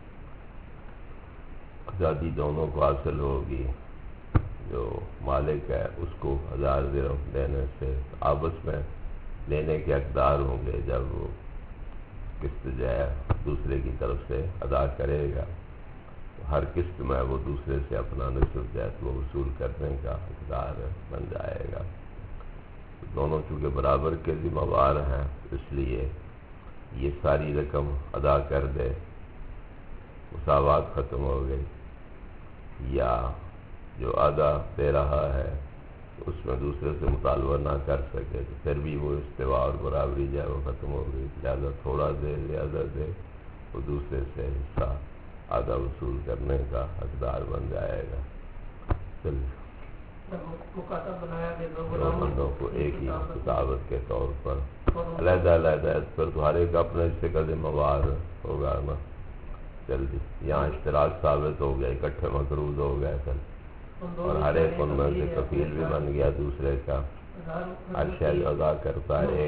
آزادی دونوں کو حاصل ہوگی. جو مالک ہے اس کو 1000 درہم دینے سے آپس میں لینے کے حقدار ہوں گے. جب وہ قسط جو ہے دوسرے کی طرف سے ادا کرے گا تو ہر قسط میں وہ دوسرے سے اپنا نصف جو ہے وہ وصول کرنے کا حقدار بن جائے گا. دونوں چونکہ برابر کے ذمہ وار ہیں اس لیے یہ ساری رقم ادا کر دے مساوات ختم ہو گئی. یا جو آدھا دے رہا ہے اس میں دوسرے سے مطالبہ نہ کر سکے تو پھر بھی وہ استوا اور برابری جو ہے وہ ختم ہو گئی. لہٰذا تھوڑا دے زیادہ دے وہ دوسرے سے حصہ آدھا وصول کرنے کا حقدار بن جائے گا. چلیے مکاتب بنایا گیا دو بندوں کو ایک ہی کتابت کے طور پر علیحدہ علیحدہ پر تو ہر ایک اپنے حصے کا ذمہ وار ہوگا نا. جلدی یہاں اشتراک ثابت ہو گیا اکٹھے مقروض ہو گئے تھے اور ہر ایک ان میں سے کفیل بھی بن گیا دوسرے کا. ہر شے جو ادا کرتا ہے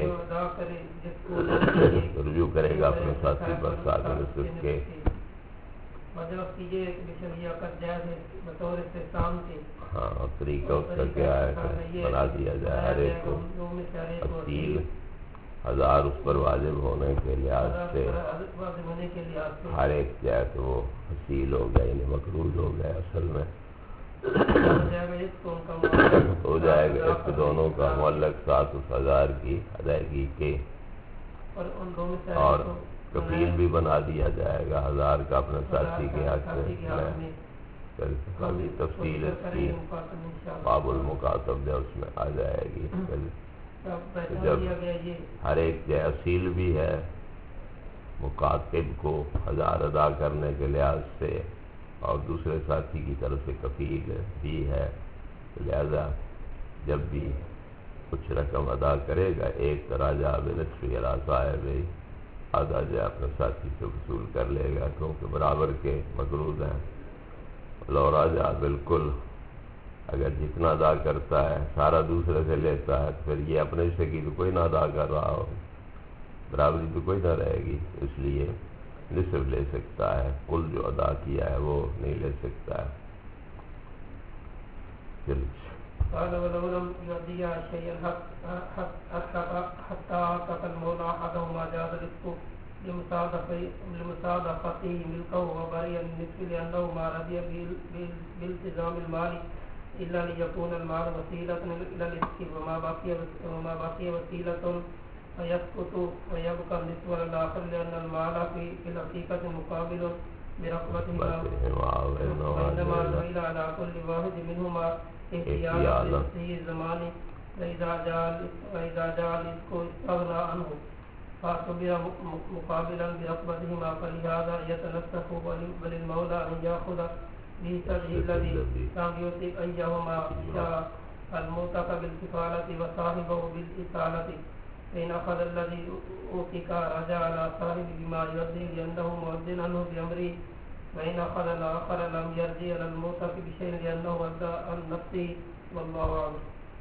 رجوع کرے گا اپنے ساتھی پر ساتھ نصف کے. ہاں طریقہ اس کا کیا ہے کہ بنا دیا جائے ہر ایک کو اصیل 1000 اس پر واجب ہونے کے لحاظ سے ہر ایک جو ہے تو وہ اصیل ہو گیا یعنی مقروض ہو گیا اصل میں ہو جائے گا. اس دونوں کا معلق ساتھ اس 1000 کی ادائیگی کے اور کفیل بھی بنا دیا جائے گا 1000 کا اپنے ساتھی کے حق میں. ابھی تفصیل اس کی باب المکاتب جو اس میں آ جائے گی. جب ہر ایک جو اصیل بھی ہے مکاتب کو 1000 ادا کرنے کے لحاظ سے اور دوسرے ساتھی کی طرف سے کفیل بھی ہے لہذا جب بھی کچھ رقم ادا کرے گا ایک تراجع بنصف صاحب آدھا جو اپنے ساتھی سے وصول کر لے گا کیونکہ برابر کے مقروض ہیں. لو راجع بالکل اگر جتنا ادا کرتا ہے سارا دوسرے سے لیتا ہے پھر یہ اپنے حصے کی تو کوئی نہ ادا کر رہا ہو برابری تو کوئی نہ رہے گی. اس لیے نصف لے سکتا ہے کل جو ادا کیا ہے وہ نہیں لے سکتا ہے. چلیے قال ولو لم يؤديا شيئا حتى عاتق المولى أحدهما جاز الرزق لمصادقته ملكه وبرئ النصف لأنه ما رضي بالتزام المال إلا ليكون المال وسيلة إلى الرزق وما بقي وسيلة فيسقط ويبقى النصف الآخر لأن المال في الحقيقة مقابل برقبتهما وإنما جعل على كل واحد منهما احتياطا في الزمان وإذا جاء الرزق استغنى عنه فاعتبر مقابلا برقبتهما فلهذا يتنسخ وللمولى أن يأخذ بشرعه الذي لم يطلق أيهما شاء المعتق بالكفالة وصاحبه بالإصالة فإن أخذ الذي أوتك رجع على صاحبه بما يؤدي لأنه مؤذن عنه بأمره وإن أخذ الآخر لم يرجع على المعتق بشيء لأنه أدى عن نفسه والله أعلم.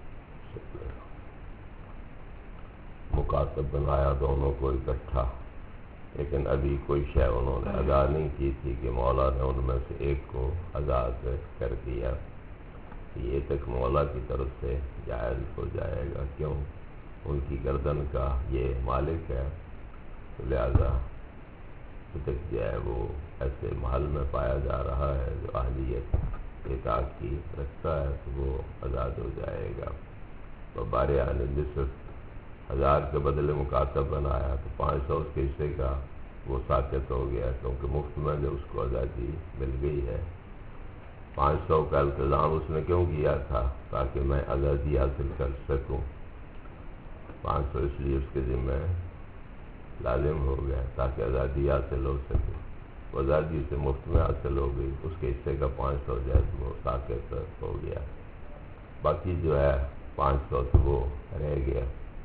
مکاتب بنایا دونوں کو اکٹھا، لیکن ابھی کوئی شے انہوں نے ادا نہیں کی تھی کہ مولا نے ان میں سے ایک کو آزاد کر دیا. یہ تک مولا کی طرف سے جائز ہو جائے گا، کیوں؟ ان کی گردن کا یہ مالک ہے، لہذا تک جو ہے وہ ایسے محل میں پایا جا رہا ہے جو اہلیت اطاعت کی رکھتا ہے، تو وہ آزاد ہو جائے گا. تو بارے نصف 1000 کے بدلے مکاتب بنایا تو 500 اس کے حصے کا وہ ساقط ہو گیا، کیونکہ مفت میں جو اس کو آزادی مل گئی ہے. 500 کا التزام اس نے کیوں کیا تھا؟ تاکہ میں آزادی حاصل کر سکوں. 500 اس لیے اس کے ذمہ لازم ہو گیا تاکہ آزادی حاصل ہو سکے. وہ آزادی سے مفت میں حاصل ہو گئی، اس کے حصے کا 500 جائز وہ ساقط ہو گیا. باقی جو ہے 500 تو وہ رہ گیا.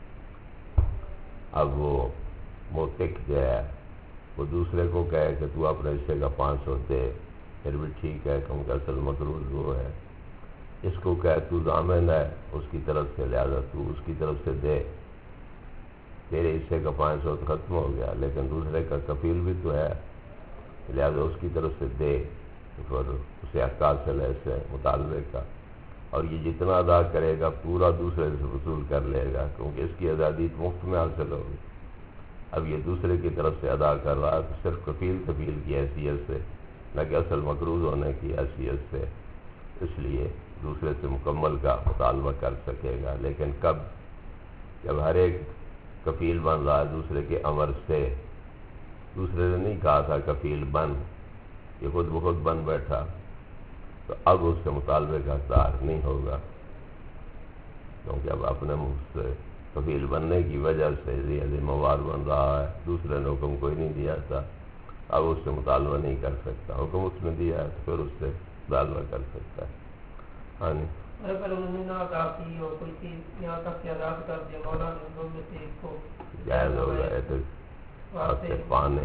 اب وہ موتق جو ہے وہ دوسرے کو کہے کہ تو اپنے حصے کا 500 دے، پھر بھی ٹھیک ہے کیونکہ اصل مقروض وہ ہے. اس کو کہے تو ضامن ہے اس کی طرف سے، لہذا تو اس کی طرف سے دے، تیرے حصے کا 500 تو ختم ہو گیا، لیکن دوسرے کا کفیل بھی تو ہے، لہذا اس کی طرف سے دے. پھر اسے حق حاصل ہے اس مطالبے کا، اور یہ جتنا ادا کرے گا پورا دوسرے سے وصول کر لے گا، کیونکہ اس کی آزادی مفت میں حاصل ہوگی. اب یہ دوسرے کی طرف سے ادا کر رہا ہے تو صرف کفیل کی حیثیت سے، نہ کہ اصل مقروض ہونے کی حیثیت سے، اس لیے دوسرے سے مکمل کا مطالبہ کر سکے گا. لیکن کب؟ جب ہر ایک کفیل بن رہا ہے دوسرے کے امر سے. دوسرے نے نہیں کہا تھا کفیل بن، یہ خود بخود بن بیٹھا، تو اب اس سے مطالبے کا حقدار نہیں ہوگا، کیونکہ اب اپنے منہ سے کفیل بننے کی وجہ سے ذمہ وار بن رہا ہے. دوسرے نے حکم کوئی نہیں دیا تھا، اب اس سے مطالبہ نہیں کر سکتا. حکم اس نے دیا ہے تو پھر اس سے مطالبہ کر سکتا ہے. ہاں جی. اگر انہوں نے نہ ادا کی اور کوئی چیز یہاں تک کہ آزاد کر دیا، مولا نے دو میں سے ایک کو جائز ہوگا پانے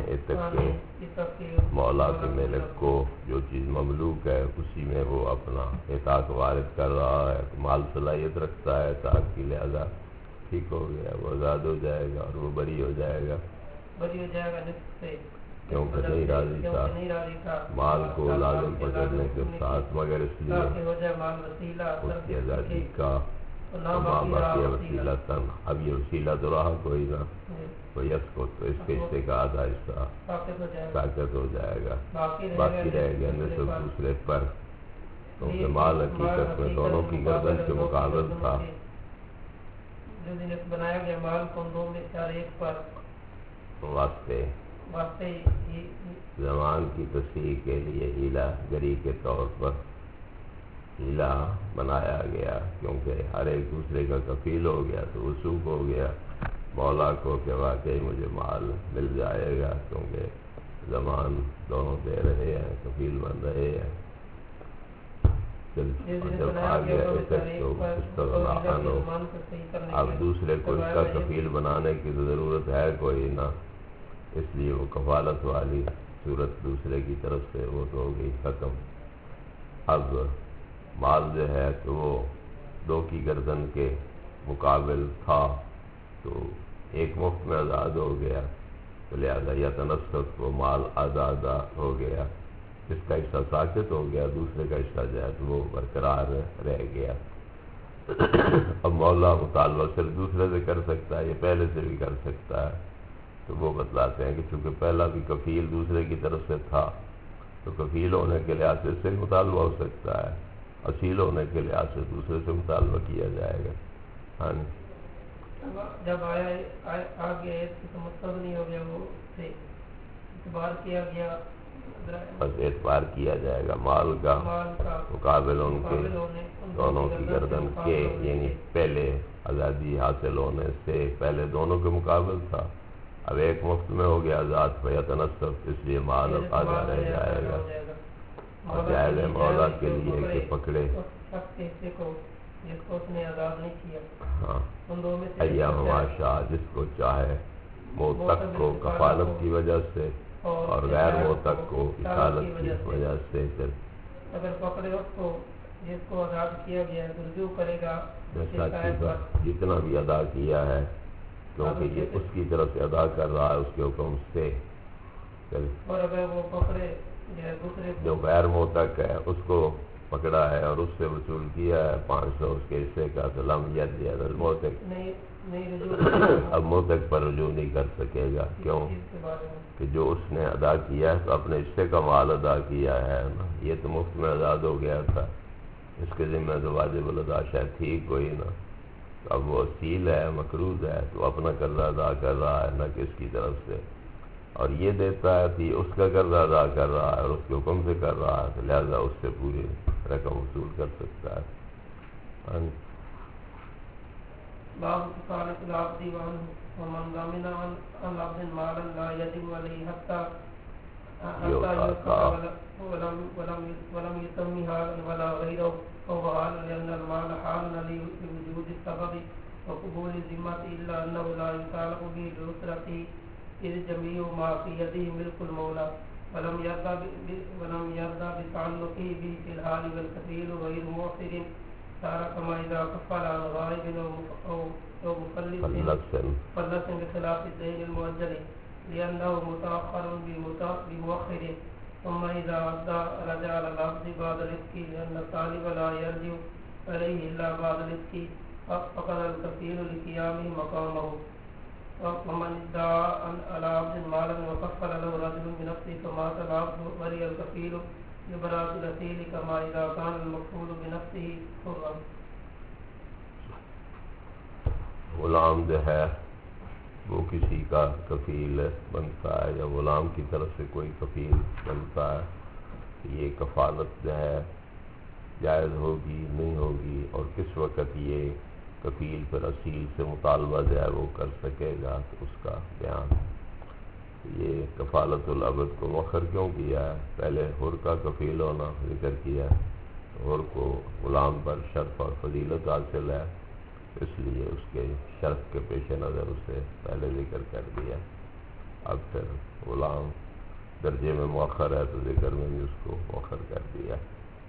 مولا کے ملک کو جو چیز مملوک ہے اسی میں وہ اپنا اطاعت وارد کر رہا ہے، مال صلاحیت رکھتا ہے تاکہ لہذا ٹھیک ہو گیا، وہ آزاد ہو جائے گا اور وہ بری ہو جائے گا نصف سے، کیونکہ نہیں راضی تھا مال کو لازم پکڑنے کے ساتھ، مگر اس لیے اس کی آزادی کا باقی وسیلہ تن. اب یہ وسیلہ تو رہا کوئی نہ، تو یس کو تو اس کے حصے کا آدھا حصہ ساقط ہو جائے گا، باقی رہ گیا نصف دوسرے پر، کیونکہ مال حقیقت میں دونوں کی گردن کے مقابل تھا. بنایا گیا مال کو دو میں سے ایک پر واسطے زمان کی تصحیح کے لیے ہیلا گری کے طور پر ہیلا بنایا گیا، کیونکہ ہر ایک دوسرے کا کفیل ہو گیا تو وثوق ہو گیا مولا کو کہ واقعی مجھے مال مل جائے گا، کیونکہ زمان دونوں دے رہے ہیں، کفیل بن رہے ہیں. جب آ گیا اب دوسرے کو اس کا کفیل بنانے کی ضرورت ہے کوئی نہ، اس لیے وہ کفالت والی صورت دوسرے کی طرف سے وہ تو ہو گئی ختم. اب مال جو ہے تو وہ دو کی گردن کے مقابل تھا، تو ایک مفت میں آزاد ہو گیا، تو لہذا یا تنسخ وہ مال آزاد ہو گیا، اس کا حصہ ساقط ہو گیا، دوسرے کا حصہ جو ہے تو وہ برقرار رہ گیا. اب مولا مطالبہ صرف دوسرے سے کر سکتا ہے، یہ پہلے سے بھی کر سکتا ہے، تو وہ بتلاتے ہیں کہ چونکہ پہلا بھی کفیل دوسرے کی طرف سے تھا تو کفیل ہونے کے لحاظ سے اس سے مطالبہ ہو سکتا ہے، اصیل ہونے کے لحاظ سے دوسرے سے مطالبہ کیا جائے گا۔ ہاں جی، جب آ گیا تو مستغنی ہو گیا، وہ سے اعتبار کیا گیا، بس اعتبار کیا جائے گا مال کا مقابل ان کے دونوں کی گردن کے، یعنی پہلے آزادی حاصل ہونے سے پہلے دونوں کے مقابل تھا، اب ایک مفت میں ہو گیا آزاد فیتنصف، اس لیے مال اب آگا رہ جائے گا، اور جائز ہے مولا کے لیے کہ پکڑے جس کو اس نے آزاد نہیں کیا، ہاں ایہما شاہ، جس کو چاہے، موتق کو کفالت کی وجہ سے اور غیر موتق کو اصالت کی وجہ سے، اگر پکڑے اس کو جس کو آزاد کیا گیا ہے، رجوع کرے گا جتنا بھی ادا کیا ہے، کیونکہ یہ اس کی طرف سے ادا کر رہا ہے اس کے حکم سے، اور اگر وہ پکڑے دوسرے جو غیر موتق ہے اس کو پکڑا ہے اور اس سے وصول کیا ہے 500 اس کے حصے کا، تو لم یرجع الموتق، اب موتق پر رجوع نہیں کر سکے گا، کیوں کہ جو اس نے ادا کیا ہے تو اپنے حصے کا مال ادا کیا ہے نا، یہ تو مفت میں آزاد ہو گیا تھا، اس کے ذمہ تو واجب الادا شاید ٹھیک کوئی نا، اب وہ اصیل ہے، مقروض ہے، تو اپنا قرضہ ادا کر رہا ہے نہ کہ اس کی طرف سے، اور یہ دیتا ہے کہ اس کا قرضہ ادا کر رہا ہے اور اس کے حکم سے کر رہا ہے، تو لہذا اس سے پوری رقم وصول کر سکتا ہے۔ باب کفالۃ العبد ومن ضمن عن عبد مالا لا يجب عليه حتى يوقع ولم يسمها ولا غيره، وهو حال لأن المال حال لوجود السبب وقبول الذمة إلا أنه لا يطالب به بأسرته، إذ جميع ما في يده ملك المولى، ولم يرضى بتعلقه به في الحال والكفيل غير مؤثر، صار كما إذا كفل عن غائب أو مفلس بخلاف الدين المؤجل، لأنه متأخر بمؤخر، ثم إذا أدى رجع على العبد بعد الرزق، لأن الطالب لا يرجع عليه إلا بعد الرزق، فقد الكفيل لقيامه مقامه، ومن ادعى على عبد مالا وكفل له رجل بنفسه فمات العبد وري الكفيل لبراءة الأصيل كما إذا كان المكفول بنفسه حرا۔ غلام جو ہے وہ کسی کا کفیل بنتا ہے یا غلام کی طرف سے کوئی کفیل بنتا ہے، یہ کفالت جو ہے جائز ہوگی نہیں ہوگی، اور کس وقت یہ کفیل پر اصیل سے مطالبہ جو ہے وہ کر سکے گا، تو اس کا بیان۔ یہ کفالت العبد کو مؤخر کیوں کیا ہے؟ پہلے حر کا کفیل ہونا ذکر کیا ہے، حر کو غلام پر شرف اور فضیلت حاصل ہے، اس لیے اس کے شرف کے پیش نظر اسے پہلے ذکر کر دیا، اب پھر غلام درجے میں مؤخر ہے تو ذکر میں بھی اس کو مؤخر کر دیا۔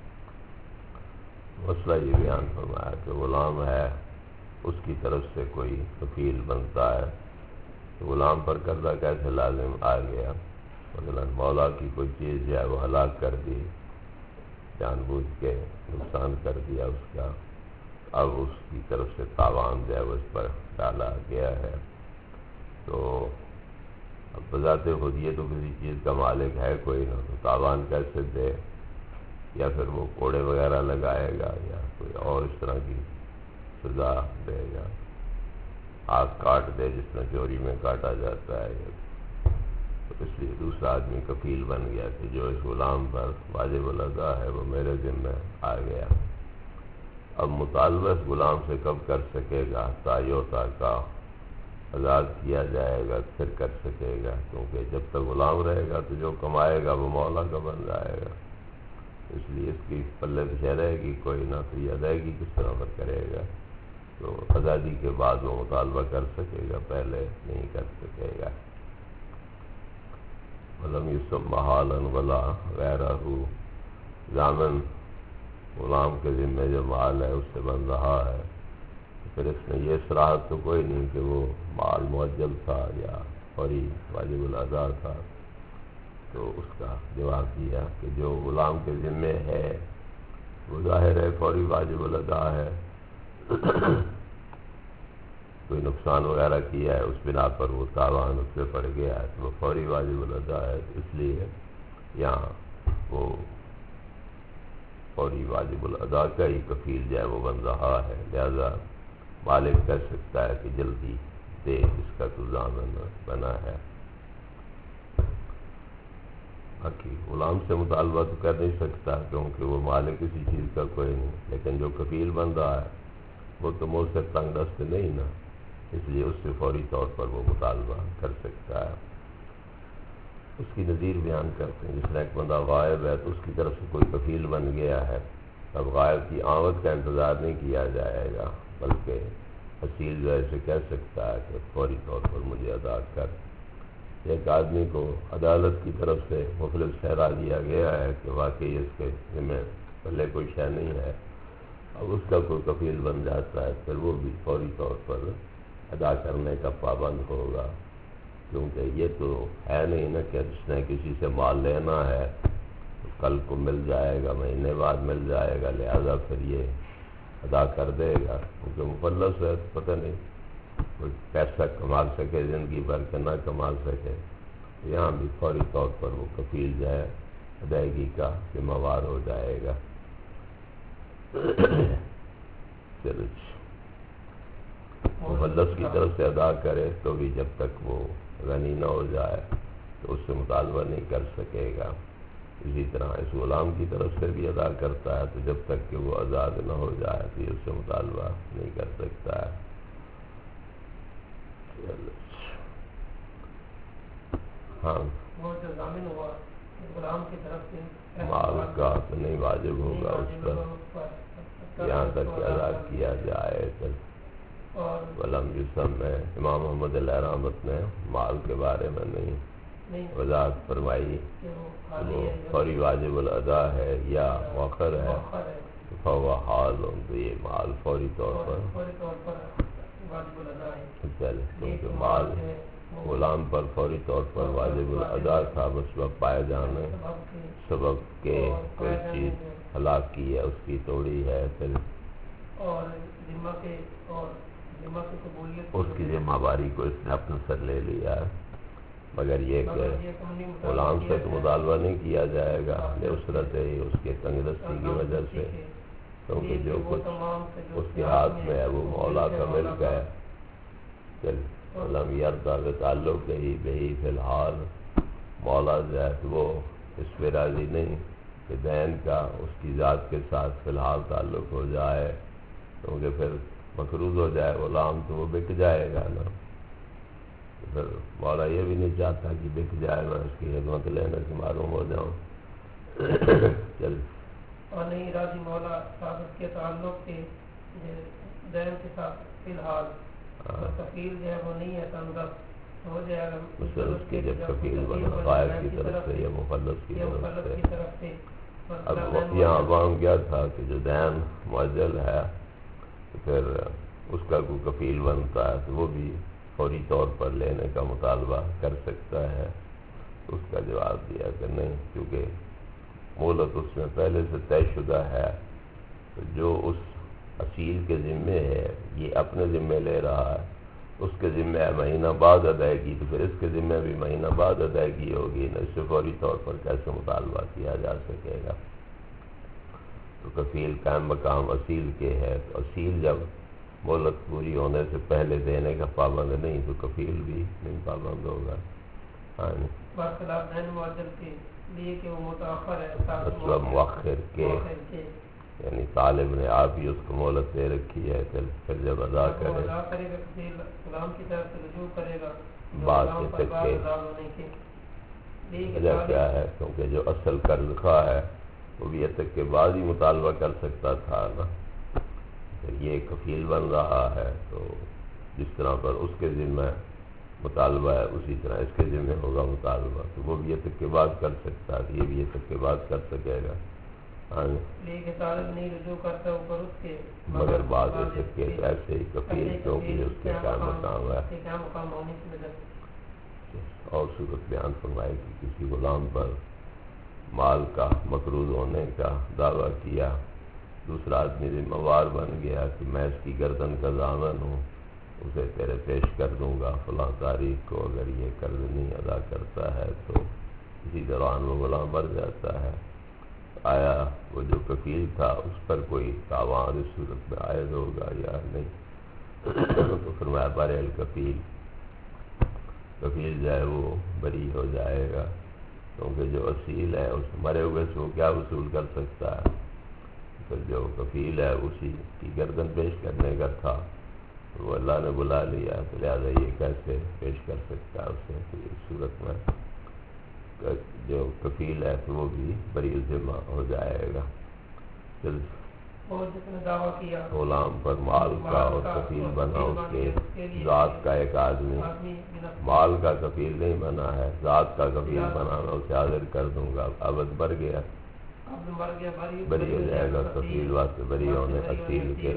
مسئلہ یہ بیان فرمایا کہ غلام ہے، اس کی طرف سے کوئی کفیل بنتا ہے، تو غلام پر قرضہ کیسے لازم آ گیا؟ مثلا مولا کی کوئی چیز جو ہے وہ ہلاک کر دی، جان بوجھ کے نقصان کر دیا اس کا، اب اس کی طرف سے تاوان جو ہے وہ اس پر ڈالا گیا ہے، تو اب بذات خود یہ تو کسی چیز کا مالک ہے کوئی نہ، تو تاوان کیسے دے؟ یا پھر وہ کوڑے وغیرہ لگائے گا یا کوئی اور اس طرح کی سزا دے گا، ہاتھ کاٹ دے جس طرح چوری میں کاٹا جاتا ہے، تو اس لیے دوسرا آدمی کفیل بن گیا کہ جو اس غلام پر واجب الادا ہے وہ میرے ذمہ آ گیا۔ اب مطالبہ اس غلام سے کب کر سکے گا؟ تایوتا کا آزاد کیا جائے گا پھر کر سکے گا، کیونکہ جب تک غلام رہے گا تو جو کمائے گا وہ مولا کا بن جائے گا، اس لیے اس کی پلے بچھے رہے گی کوئی نہ، تو یہ ادائیگی کس طرح پر کرے گا؟ تو آزادی کے بعد وہ مطالبہ کر سکے گا، پہلے نہیں کر سکے گا۔ ولم یسم حالا ولا غیرہ، ضامن غلام کے ذمہ جو مال ہے اس سے بن رہا ہے، تو پھر اس میں یہ صراحت تو کوئی نہیں کہ وہ مال معجل تھا یا فوری واجب الادا تھا، تو اس کا جواب دیا کہ جو غلام کے ذمہ ہے وہ ظاہر ہے فوری واجب الادا ہے، کوئی نقصان وغیرہ کیا ہے، اس بنا پر وہ تاوان اس پہ پڑ گیا ہے تو وہ فوری واجب الادا ہے، اس لیے یہاں وہ فوری واجب الادا کا ہی کفیل جو ہے وہ بن رہا ہے، لہذا مالک کہہ سکتا ہے کہ جلدی دے، اس کا تو ضامن بنا ہے۔ باقی غلام سے مطالبہ تو کر نہیں سکتا کیونکہ وہ مالک کسی چیز کا کوئی نہیں، لیکن جو کفیل بن رہا ہے وہ تو مجھ سے تنگ دست نہیں نا، اس لیے اس سے فوری طور پر وہ مطالبہ کر سکتا ہے۔ اس کی نظیر بیان کرتے ہیں، جس طرح ایک بندہ غائب ہے تو اس کی طرف سے کوئی کفیل بن گیا ہے، اب غائب کی آمد کا انتظار نہیں کیا جائے گا، بلکہ اصیل جو ہے اسے کہہ سکتا ہے کہ فوری طور پر مجھے ادا کر۔ ایک آدمی کو عدالت کی طرف سے مفلس ٹھہرا دیا گیا ہے کہ واقعی اس کے ذمہ پہلے کوئی شے نہیں ہے، اب اس کا کوئی کفیل بن جاتا ہے، پھر وہ بھی فوری طور پر ادا کرنے کا پابند ہوگا، کیونکہ یہ تو ہے نہیں نا کہ جس نے کسی سے مال لینا ہے تو کل کو مل جائے گا، مہینے بعد مل جائے گا، لہذا پھر یہ ادا کر دے گا، کیونکہ مفلس ہے تو پتہ نہیں کوئی پیسہ کما سکے زندگی بھر کے نہ کما سکے، یہاں بھی فوری طور پر وہ کفیل جو ہے ادائیگی کا ذمہ وار ہو جائے گا۔ چلو مفلس کی طرف سے ادا کرے تو بھی جب تک وہ غنی نہ ہو جائے تو اس سے مطالبہ نہیں کر سکے گا، اسی طرح اس غلام کی طرف سے بھی ادا کرتا ہے تو جب تک کہ وہ آزاد نہ ہو جائے تو یہ اس سے مطالبہ نہیں کر سکتا ہے۔ ہاں وہ جو ضامن ہوا غلام کی طرف سے مال کا تو نہیں واجب ہوگا اس پر یہاں تک کہ ادا کیا جائے۔ ولم یسم میں امام محمد علیہ رحمت نے مال کے بارے میں نہیں وضاحت فرمائی، وہ فوری واجب الادا ہے یا مؤخر ہے، فہو حال، تو یہ مال فوری طور پر چلے، کیونکہ مال غلام پر فوری طور پر واجب الادا تھا، بس وقت پائے جانے سبب کے کوئی چیز ہلاک کی ہے، اس کی توڑی ہے، پھر اس کی ذمہ داری کو اس نے اپنے سر لے لیا ہے، مگر یہ کہ غلام سے تو مطالبہ نہیں کیا جائے گا لعسرت ہی، اس کے تنگ دستی کی وجہ سے، کیونکہ جو کچھ اس کے ہاتھ میں ہے وہ مولا کا ملک ہے۔ چل علم یردا کے تعلق ہی بہی فی الحال، مولا جو ہے وہ اس پہ راضی نہیں کہ دین کا اس کی ذات کے ساتھ فی الحال تعلق ہو جائے، کیونکہ پھر مقروض ہو جائے غلام تو وہ بک جائے گا نا، پھر مولا یہ بھی نہیں چاہتا کہ بک جائے، میں اس کی خدمت لینے سے معروم ہو جاؤں۔ چل اور نہیں راضی مولا صاحب کے تعلق کے دین کے ساتھ فی الحال، کفیل جو ہے وہ نہیں ہے تنگست ہو جائے گا، پھر اس کی جب کفیل بنا غائب کی طرف سے یا مفلس کی طرف سے۔ اب یہاں عوام کیا تھا کہ جو دین معجل ہے تو پھر اس کا کوئی کفیل بنتا ہے تو وہ بھی فوری طور پر لینے کا مطالبہ کر سکتا ہے، اس کا جواب دیا کہ نہیں، کیونکہ مہلت اس میں پہلے سے طے شدہ ہے، تو جو اس اصیل کے ذمے ہے یہ اپنے ذمے لے رہا ہے، اس کے ذمے ہے مہینہ بعد ادائیگی، تو پھر اس کے ذمے بھی مہینہ بعد ادائیگی ہوگی نا، اس سے فوری طور پر کیسے مطالبہ کیا جا سکے گا؟ تو کفیل قائم مقام اصیل کے ہے، تو اصیل جب مہلت پوری ہونے سے پہلے دینے کا پابند نہیں تو کفیل بھی نہیں پابند ہوگا۔ ہاں برخلاف دین معجل کے لیے کہ وہ متاخر ہے، مطلب مؤخر کے، یعنی طالب نے آپ ہی اس کو مہلت دے رکھی ہے، پھر جب ادا کرے غلام کی طرف سے رجوع کرے گا بات کے تک کے وجہ کیا ہے، کیونکہ جو اصل قرض خواہ ہے وہ بھی یہ تک کے بعد ہی مطالبہ کر سکتا تھا نا، پھر یہ کفیل بن رہا ہے تو جس طرح پر اس کے ذمہ مطالبہ ہے اسی طرح اس کے ذمہ ہوگا مطالبہ، تو وہ بھی یہ تک کے بعد کر سکتا ہے، یہ بھی یہ تک کے بعد کر سکے گا۔ طالب نہیں رجوع کرتا اوپر اس کے، مگر بعد اس کے ایسے ہی کفیل کیونکہ اس کے قائم مقام ہے۔ اور صورت بیان فرمائے کہ کسی غلام پر مال کا مقروض ہونے کا دعویٰ کیا، دوسرا آدمی ذمہ وار بن گیا کہ میں اس کی گردن کا ضامن ہوں، اسے تیرے پیش کر دوں گا فلاں تاریخ کو، اگر یہ قرض نہیں ادا کرتا ہے تو اسی دوران وہ غلام مر جاتا ہے۔ آیا وہ جو کفیل تھا اس پر کوئی تاوان اس صورت میں عائد ہوگا یا نہیں؟ تو فرمایا بارے الکفیل، کفیل جو ہے وہ بری ہو جائے گا، کیونکہ جو اصیل ہے اس مرے ہوئے سے وہ کیا وصول کر سکتا ہے؟ پھر جو کفیل ہے اسی کی گردن پیش کرنے کا تھا، وہ اللہ نے بلا لیا، تو لہٰذا یہ کیسے پیش کر سکتا ہے اسے؟ تو اس صورت میں جو کفیل ہے تو وہ بھی بری ذمہ ہو جائے گا۔ پھر اور جس نے دعویٰ کیا غلام پر مال کا اور کفیل بنا اس کے ذات کا ایک آدمی، مال کا کفیل نہیں بنا ہے، ذات کا کفیل بنا، میں اسے حاضر کر دوں گا، ابد مر گیا، بری ہو جائے گا، کفیل واسطے بری ہونے اصیل کے۔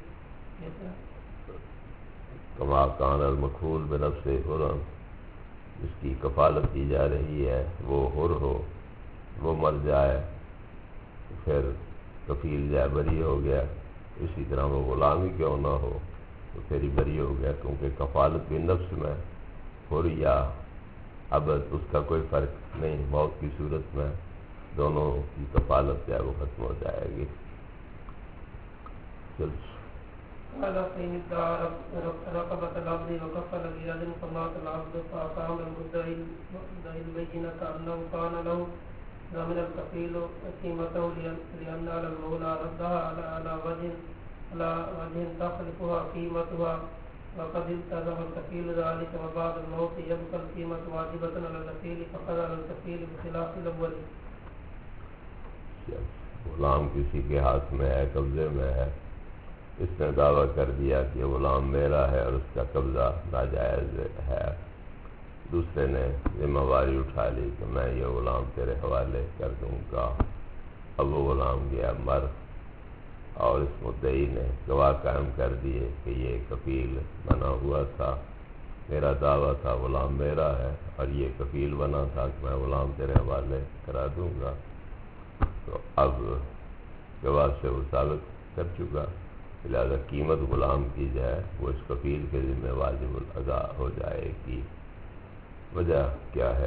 کما کان المکفول بنفس حرم، جس کی کفالت کی جا رہی ہے وہ حر ہو، وہ مر جائے، پھر کفیل جائے بری ہو گیا، اسی طرح وہ غلامی کیوں نہ ہو تو پھر ہی بری ہو گیا، کیونکہ کفالت بھی نفس میں حر یا ابد اس کا کوئی فرق نہیں، موت کی صورت میں دونوں کی کفالت جو ہے وہ ختم ہو جائے گی۔ قال فإن ادعى رقبة العبد وكفل بيد فمات العبد فأقام المدعي البينة أنه كان له ضمن الكفيل قيمته لأن على المولى ردها على وجه تخلفها قيمتها، وقد التزم الكفيل ذلك وبعد الموت يبقى القيمة واجبة على الكفيل فقد على الكفيل بخلاف الأول۔ غلام کسی کے ہاتھ میں ہے، قبضے میں ہے، اس نے دعویٰ کر دیا کہ یہ غلام میرا ہے اور اس کا قبضہ ناجائز ہے، دوسرے نے ذمہ داری اٹھا لی کہ میں یہ غلام تیرے حوالے کر دوں گا، اب وہ غلام گیا مر، اور اس مدعی نے گواہ قائم کر دیے کہ یہ کفیل بنا ہوا تھا، میرا دعویٰ تھا غلام میرا ہے، اور یہ کفیل بنا تھا کہ میں غلام تیرے حوالے کرا دوں گا، تو اب گواہ سے وہ ثابت کر چکا، لہذا قیمت غلام کی جائے وہ اس کفیل کے ذمہ واجب الادا ہو جائے گی۔ وجہ کیا ہے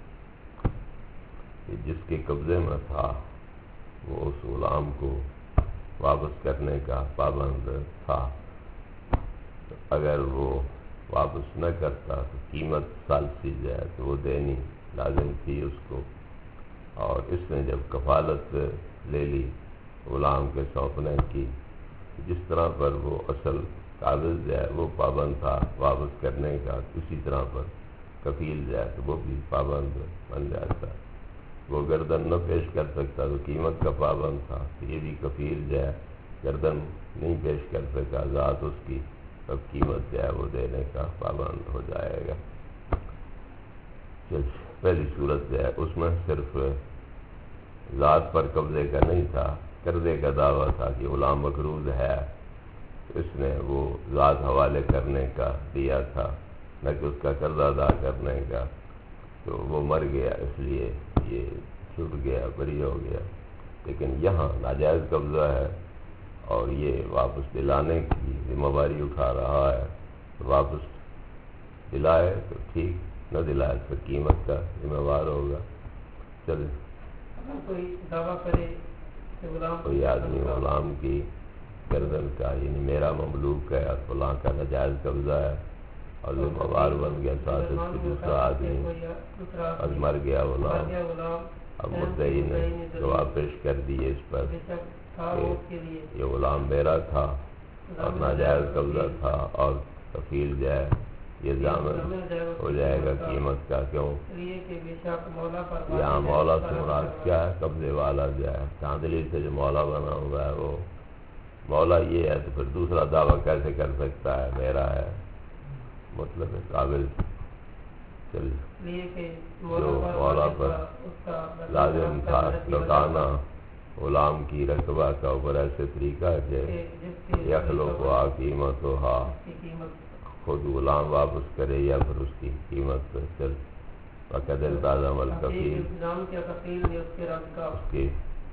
کہ جس کے قبضے میں تھا وہ اس غلام کو واپس کرنے کا پابند تھا، اگر وہ واپس نہ کرتا تو قیمت ثالثی جائے تو وہ دینی لازم تھی اس کو، اور اس نے جب کفالت لے لی غلام کے سونپنے کی، جس طرح پر وہ اصل قابض جو ہے وہ پابند تھا واپس کرنے کا، اسی طرح پر کفیل جو ہے تو وہ بھی پابند بن جاتا، وہ گردن نہ پیش کر سکتا تو قیمت کا پابند تھا، تو یہ بھی کفیل جو ہے گردن نہیں پیش کر سکا ذات اس کی، اب قیمت جو ہے وہ دینے کا پابند ہو جائے گا۔ پہلی صورت جو ہے اس میں صرف ذات پر قبضے کا نہیں تھا، قرضے کا دعویٰ تھا کہ غلام مقروض ہے، اس نے وہ ذات حوالے کرنے کا دیا تھا، نہ کہ اس کا قرض ادا کرنے کا، تو وہ مر گیا اس لیے یہ چھوٹ گیا، بری ہو گیا، لیکن یہاں ناجائز قبضہ ہے اور یہ واپس دلانے کی ذمہ داری اٹھا رہا ہے، واپس دلائے تو ٹھیک، نہ دلائے تو قیمت کا ذمہ دار ہوگا۔ چل کوئی دعویٰ کرے کوئی آدمی غلام کی گردن کا یعنی میرا مملوک ہے اور فلاں کا ناجائز قبضہ ہے اور ذمہ دار بن گیا، ساتھ اس کے دوسرا آدمی اور مر گیا غلام، اب مدعی نے گواہ پیش کر دیے اس پر کہ یہ غلام میرا تھا اور ناجائز قبضہ تھا، اور کفیل جو ہے یہ ضامن ہو جائے گا قیمت کا، کیوں یہاں مولا سے مراد کیا ہے؟ قبضے والا جو ہے، چاندلی سے جو مولا بنا ہوا ہے وہ مولا یہ ہے، تو پھر دوسرا دعویٰ کیسے کر سکتا ہے میرا ہے، مطلب ہے قابل۔ چلیے جو مولا پر لازم تھا لوٹانا غلام کی رقبہ کا اوپر ایسے طریقہ کہ یخلق و قیمت و ہا، خود غلام واپس کرے یا پھر اس کی قیمت پر چل وقت التزم الکفیل، اس کے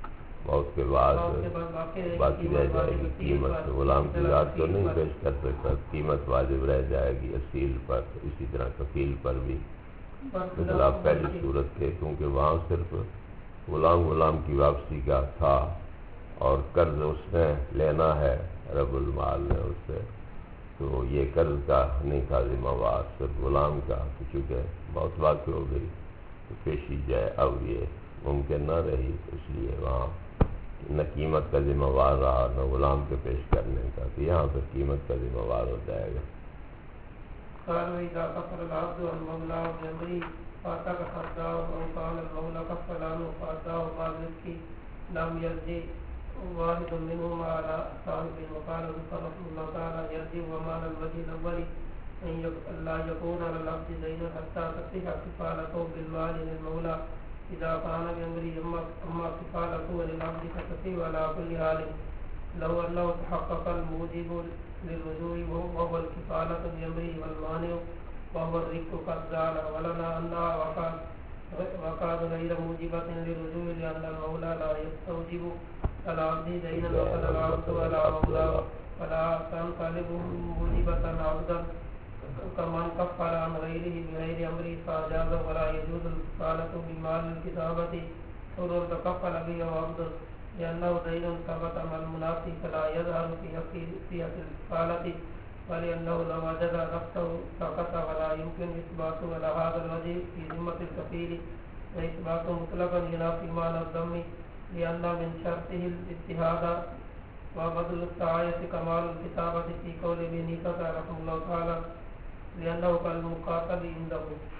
موت کے بعد باقی رہ جائے گی قیمت، غلام کی ذات تو نہیں پیش کر سکتا، قیمت واجب رہ جائے گی اصیل پر، اسی طرح کفیل پر بھی مثلا پہلی صورت کے، کیونکہ وہاں صرف غلام کی واپسی کا تھا اور قرض اس نے لینا ہے رب المال نے اس سے، تو یہ قرض کا نہیں تھا ذمہ وار، صرف غلام کا، چونکہ موت واقع ہو گئی تو پیشی جائے اب یہ ممکن نہ رہی، اس لیے وہاں نہ قیمت کا ذمہ وار رہا نہ غلام کے پیش کرنے کا، تو یہاں پہ قیمت کا ذمہ وار ہو جائے گا۔ قالوا إذا كفر العبد والمولى بأمره فأتاك فأداه أو قال المولى كفر عنه فأداه بعد رزقه لم يرجع واحد منهما على صاحب، وقال رسول الله تعالى يرجع ومال الوجه الأول أن لا يكون على العبد دين حتى تصح كفالته بالمال للمولى إذا كان بأمره أما كفالته للعبد فتصح على كل حال لو أنه تحقق الموجب للرجوع وهو الكفالة بأمره والمانع وهو الرق قد زال، ولنا أنها وقعت غير موجبة للرجوع لأن المولى لا يستوجب على عبده دينا وقد العبد على مولاه فلا تنقلب موجبة عبدا كمن كفل عن غيره بغير أمره فأجازه، ولا يجوز الكفالة بمال الكتابة حر تكفل به عبد لأنه دين ثبت مع المنافي فلا يظهر في الكفالة، ولأنه لو وجد نفسه سقط ولا يمكن إثباته على هذا الوجه في ذمة الكفيل، وإثباته مطلقا ينافي معنى الذم لأن من شرطه الاجتهاد وبذل السعي كمال الكتابة في قول ابن حنيفة رحمه الله تعالى لأنه كالمقاتل عنده۔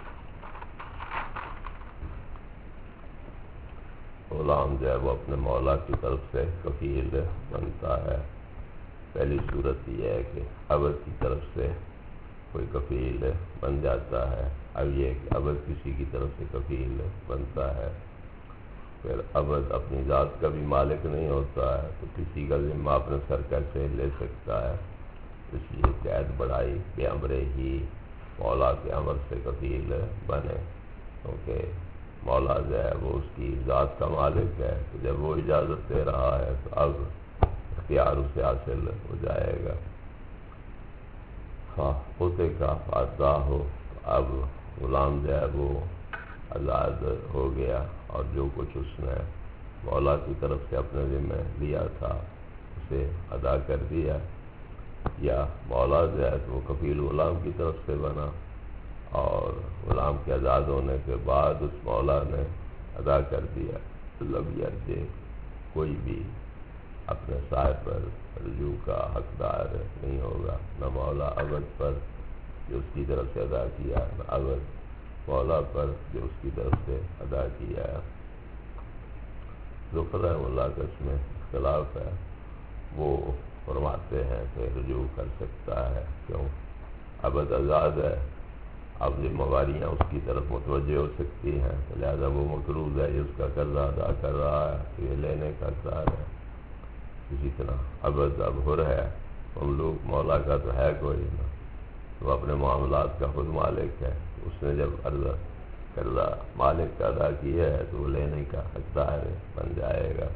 غلام جو ہے وہ اپنے مولا کی طرف سے کفیل بنتا ہے۔ پہلی صورت یہ ہے کہ عبد کی طرف سے کوئی کفیل بن جاتا ہے، اب یہ کہ عبد کسی کی طرف سے کفیل بنتا ہے، پھر عبد اپنی ذات کا بھی مالک نہیں ہوتا ہے تو کسی کا ذمہ اپنے سر کیسے لے سکتا ہے، اس لیے قید بڑھائی کہ امرے ہی مولا کے امر سے کفیل بنے، کیونکہ مولا جو ہے وہ اس کی ذات کا مالک ہے، تو جب وہ اجازت دے رہا ہے تو اب اختیار اسے حاصل ہو جائے گا۔ ہوتے کا فاتح ہو، اب غلام جو ہے وہ آزاد ہو گیا اور جو کچھ اس نے مولا کی طرف سے اپنے ذمہ لیا تھا اسے ادا کر دیا، یا مولا جو ہے تو وہ کفیل غلام کی طرف سے بنا اور غلام کے آزاد ہونے کے بعد اس مولا نے ادا کر دیا، لم یرجع کوئی بھی اپنے صاحب پر رجوع کا حقدار نہیں ہوگا، نہ مولا عبد پر جو اس کی طرف سے ادا کیا، نہ عبد مولا پر جو اس کی طرف سے ادا کیا۔ ظفر رحمہ اللہ کا اس میں اختلاف ہے، وہ فرماتے ہیں کہ رجوع کر سکتا ہے، کیوں؟ عبد آزاد ہے، اب ذمہ اس کی طرف متوجہ ہو سکتی ہیں، لہذا وہ مقروض ہے، اس کا قرضہ ادا کر رہا ہے، یہ لینے کا کار ہے۔ اسی طرح عبد اب حر ہے، مملوک مولا کا تو ہے کوئی نہ، وہ اپنے معاملات کا خود مالک ہے، اس نے جب قرضہ مالک کا ادا کیا ہے تو وہ لینے کا حقدار بن جائے گا۔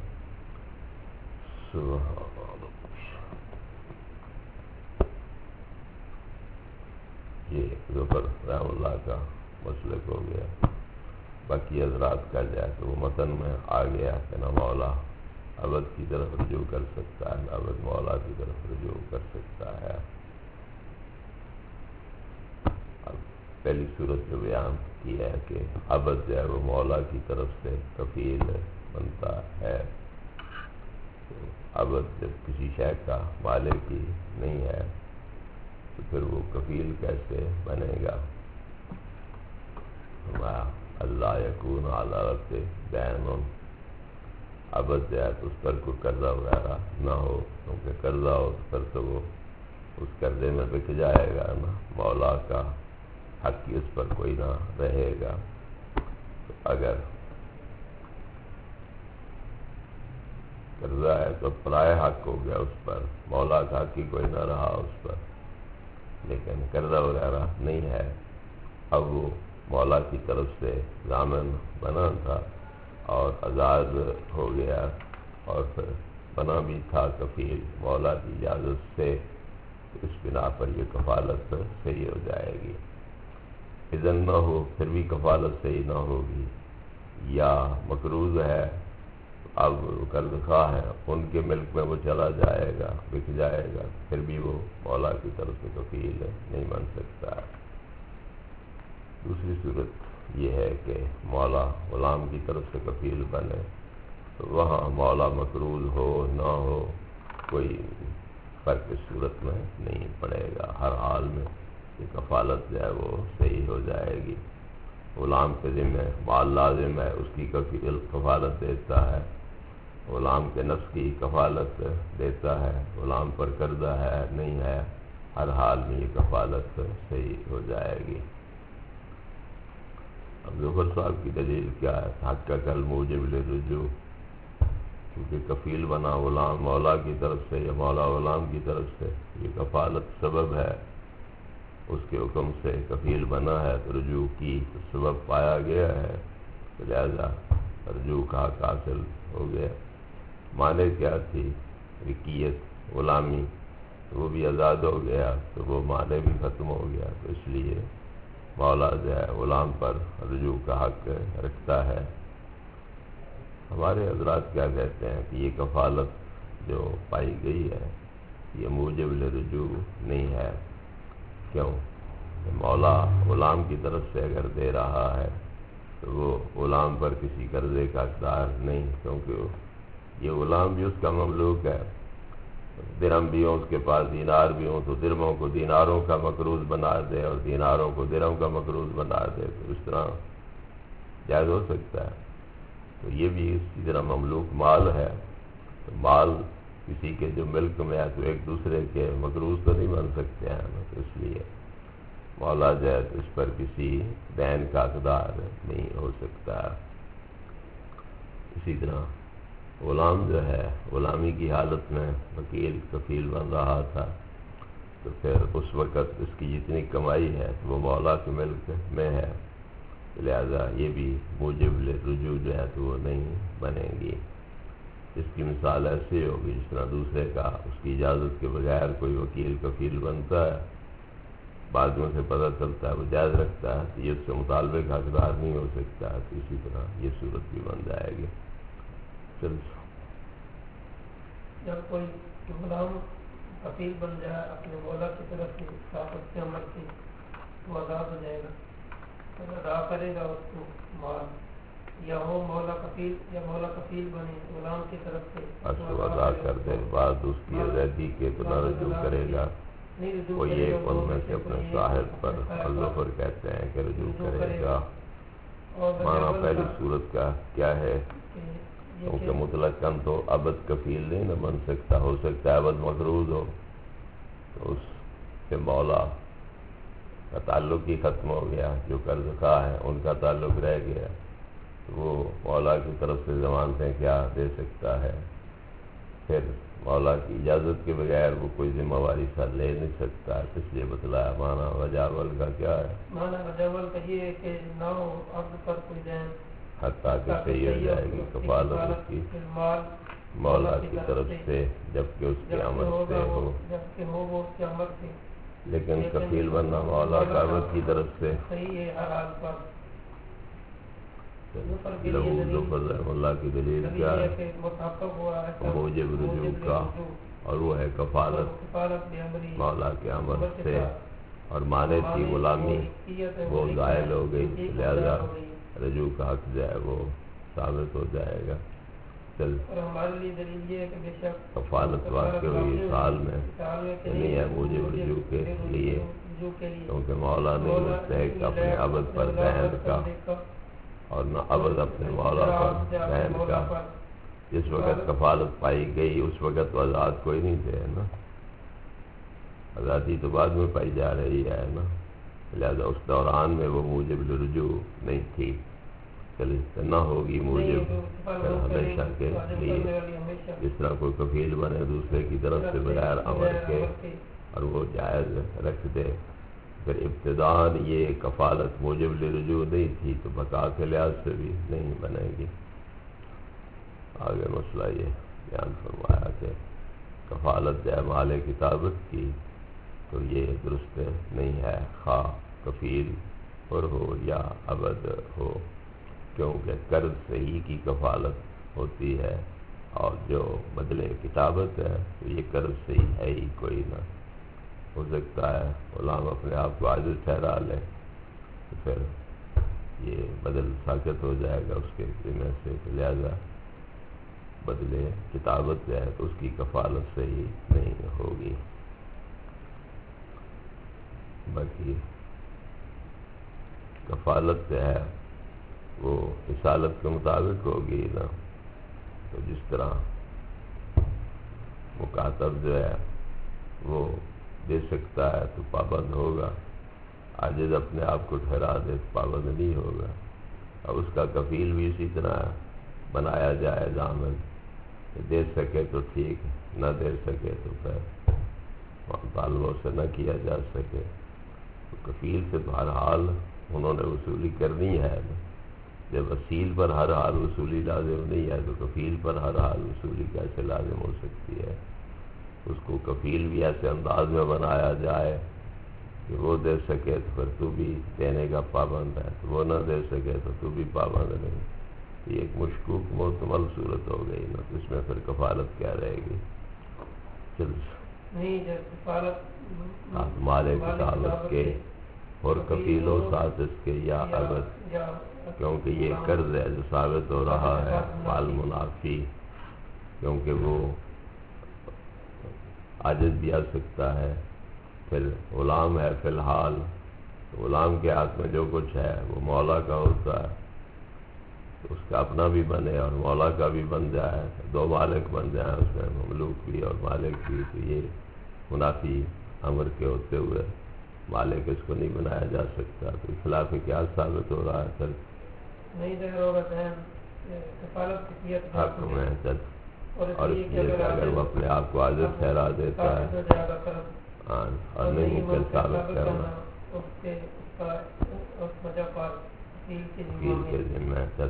یہ ظفر رحمہ اللہ کا مسلک ہو گیا۔ باقی حضرات کا جائے تو وہ متن میں آ گیا کہ نہ مولا عبد کی طرف رجوع کر سکتا ہے، نہ عبد مولا کی طرف رجوع کر سکتا ہے۔ اب پہلی صورت جو بیان کی ہے کہ عبد جو ہے وہ مولا کی طرف سے کفیل بنتا ہے، عبد جب کسی شے کا مالک ہی نہیں ہے تو پھر وہ کفیل کیسے بنے گا؟ اللہ یکون علی رب دین، عبد جو ہے تو اس پر کوئی قرضہ وغیرہ نہ ہو، کیونکہ قرضہ ہو تو پھر تو وہ اس قرضے میں بک جائے گا نا، مولا کا حق کی اس پر کوئی نہ رہے گا۔ تو اگر قرضہ ہے تو پرائے حق ہو گیا اس پر، مولا کا حق ہی کوئی نہ رہا اس پر، لیکن قرضہ وغیرہ نہیں ہے، اب وہ مولا کی طرف سے ضامن بنا تھا اور آزاد ہو گیا اور پھر بنا بھی تھا کفیل مولا کی اجازت سے، اس بنا پر یہ کفالت صحیح ہو جائے گی۔ اذن نہ ہو پھر بھی کفالت صحیح نہ ہوگی، یا مقروض ہے، اب قرض خواہ ہے، ان کے ملک میں وہ چلا جائے گا، بک جائے گا، پھر بھی وہ مولا کی طرف سے کفیل نہیں بن سکتا۔ دوسری صورت یہ ہے کہ مولا غلام کی طرف سے کفیل بنے، تو وہاں مولا مقروض ہو نہ ہو کوئی فرق اس صورت میں نہیں پڑے گا، ہر حال میں یہ کفالت جو ہے وہ صحیح ہو جائے گی۔ غلام کے ذمہ مال لازم ہے، اس کی کفالت دیتا ہے، غلام کے نفس کی کفالت دیتا ہے، غلام پر قرضہ ہے نہیں ہے، ہر حال میں یہ کفالت صحیح ہو جائے گی۔ اب ظفر صاحب کی دلیل کیا ہے؟ حق کا کل موجب للرجوع، کیونکہ کفیل بنا غلام مولا کی طرف سے یا مولا غلام کی طرف سے، یہ کفالت سبب ہے، اس کے حکم سے کفیل بنا ہے تو رجوع کی تو سبب پایا گیا ہے، تو لہذا رجوع کا حق حاصل ہو گیا۔ معنی کیا تھی؟ رقیت غلامی، وہ بھی آزاد ہو گیا تو وہ معنی بھی ختم ہو گیا، تو اس لیے مولا جو ہے غلام پر رجوع کا حق رکھتا ہے۔ ہمارے حضرات کیا کہتے ہیں کہ یہ کفالت جو پائی گئی ہے یہ موجب لرجوع نہیں ہے۔ کیوں؟ کہ مولا غلام کی طرف سے اگر دے رہا ہے تو وہ غلام پر کسی قرضے کا اقدار نہیں، کیونکہ یہ غلام بھی اس کا مملوک ہے، درہم بھی ہوں اس کے پاس، دینار بھی ہوں، تو درہموں کو دیناروں کا مقروض بنا دے اور دیناروں کو درہم کا مقروض بنا دے، تو اس طرح جائز ہو سکتا ہے؟ تو یہ بھی اسی طرح مملوک مال ہے، تو مال کسی کے جو ملک میں ہے تو ایک دوسرے کے مقروض تو نہیں بن سکتے ہیں، تو اس لیے مولا جو ہے اس پر کسی دین کا اقدار نہیں ہو سکتا۔ اسی طرح غلام جو ہے غلامی کی حالت میں وکیل کفیل بن رہا تھا، تو پھر اس وقت اس کی جتنی کمائی ہے وہ مولا کے ملک میں ہے، لہذا یہ بھی موجب للرجوع جو ہے تو وہ نہیں بنے گی۔ اس کی مثال ایسی ہوگی جس طرح دوسرے کا اس کی اجازت کے بغیر کوئی وکیل کفیل بنتا ہے، بعد میں سے پتہ چلتا ہے وہ جائز رکھتا ہے تو یہ اس سے مطالبے کا حقدار نہیں ہو سکتا، تو اسی طرح یہ صورت بھی بن جائے گی۔ جب کوئی غلام کفیل بن جائے اپنے مولا کی طرف سے طاقت کے عمل سے، وہ آزاد ہو جائے گا، ادا کرے گا اس کو مال، یا وہ مولا کفیل بنے غلام کی طرف سے وہ ادا کر دے، بعد اس کی آزادی کے تو نہ رجوع کرے گا، وہ یہ ان میں سے اپنے صاحب پر الظفر کہتے ہیں کہ رجوع کرے گا۔ معنی پہلی صورت کا کیا ہے؟ کیونکہ مطلقاً تو ابد کفیل نہیں نہ بن سکتا، ہو سکتا ہے ابد مقروض ہو، تو اس سے مولا کا تعلق ہی ختم ہو گیا، جو قرض خواہ ہے ان کا تعلق رہ گیا، تو وہ مولا کی طرف سے ضمانتیں کیا دے سکتا ہے؟ پھر مولا کی اجازت کے بغیر وہ کوئی ذمہ واری سر لے نہیں سکتا، اس لیے بتلایا معنی وجاول کا کیا ہے؟ معنی وجاول کا یہ ہے کہ نہ ہو عبد پر کوئی دین، حتیٰ کہ صحیح ہو جائے گی کفالت اس کی مولا کی طرف سے، جبکہ اس کے عمل سے ہو، لیکن کفیل بننا مولا کا عبد کی طرف سے صحیح ہے ہر حال پر۔ لہو ظفر رحمہ اللہ کی دلیل کیا ہے؟ موجب رجوع کا، اور وہ ہے کفالت مولا کے عمل سے، اور معنی تھی غلامی وہ زائل ہو گئی، لہذا رجوع کا حق جو ہے وہ ثابت ہو جائے گا۔ چل کفالت واقع ہوئی سال میں نہیں ہے موجب رجوع کے لیے، کیونکہ مولا نہیں مستحق اپنے عبد پر دین کا، اور نہ عبد اپنے مولا پر دین کا۔ جس وقت کفالت پائی گئی اس وقت وہ آزاد کوئی نہیں تھے نا، آزادی تو بعد میں پائی جا رہی ہے نا، لہذا اس دوران میں وہ موجب لرجوع نہیں تھی، نہ ہوگی موجب ہمیشہ کے لیے۔ جس طرح کوئی کفیل بنے دوسرے کی طرف سے بغیر امر کے اور وہ جائز رکھ دے، پھر ابتداءً یہ کفالت موجب لرجوع نہیں تھی تو بقا کے لحاظ سے بھی نہیں بنے گی۔ آگے مسئلہ یہ بیان فرمایا کہ کفالت ہے مال کتابت کی تو یہ درست نہیں ہے، خواہ کفیل پر ہو یا عبد ہو، کیونکہ قرض صحیح کی کفالت ہوتی ہے، اور جو بدلے کتابت ہے تو یہ قرض صحیح ہے ہی کوئی نہ۔ ہو سکتا ہے غلام اپنے آپ کو عاجز ٹھہرا لے تو پھر یہ بدل ساقط ہو جائے گا اس کے ذمہ سے، لہذا بدلے کتابت ہے تو اس کی کفالت صحیح نہیں ہوگی۔ باقی کفالت ہے وہ رسالت کے مطابق ہوگی نا، تو جس طرح مکاتب جو ہے وہ دے سکتا ہے تو پابند ہوگا، عاجز اپنے آپ کو ٹھہرا دے تو پابند نہیں ہوگا۔ اور اس کا کفیل بھی اسی طرح بنایا جائے ضامن، دے سکے تو ٹھیک، نہ دے سکے تو پھر مطالبوں سے نہ کیا جا سکے، تو کفیل سے بہرحال انہوں نے وصولی کرنی ہے۔ جب اصیل پر ہر حال وصولی لازم نہیں ہے تو کفیل پر ہر حال وصولی کیسے لازم ہو سکتی ہے؟ اس کو کفیل بھی ایسے انداز میں بنایا جائے کہ وہ دے سکے تو پھر تو بھی دینے کا پابند ہے، تو وہ نہ دے سکے تو بھی پابند نہیں۔ یہ ایک مشکوک محتمل صورت ہو گئی نا، تو اس میں پھر کفالت کیا رہے گی؟ چل نہیں جب کفالت مال کتابت کے اور کفیل و ساتھ اس کے یا عبد، کیونکہ یہ قرض ہے جو ثابت ہو رہا ہے مال منافی، کیونکہ وہ عاجز بھی آ سکتا ہے۔ پھر غلام ہے فی الحال، غلام کے ہاتھ میں جو کچھ ہے وہ مولا کا ہوتا ہے، تو اس کا اپنا بھی بنے اور مولا کا بھی بن جائے، دو مالک بن جائیں اس میں، مملوک بھی اور مالک بھی، تو یہ منافی امر کے ہوتے ہوئے مالک اس کو نہیں بنایا جا سکتا، تو خلاف کیا ثابت ہو رہا ہے؟ سر نہیں ظاہر ہوگا کفالت کفیت حق میں ہے، اور اس لیے کہ اگر وہ اپنے آپ کو عاجز ٹھہرا دیتا ہے اور نہیں پھر ثابت کرنا کفیل کے ذمہ ہے۔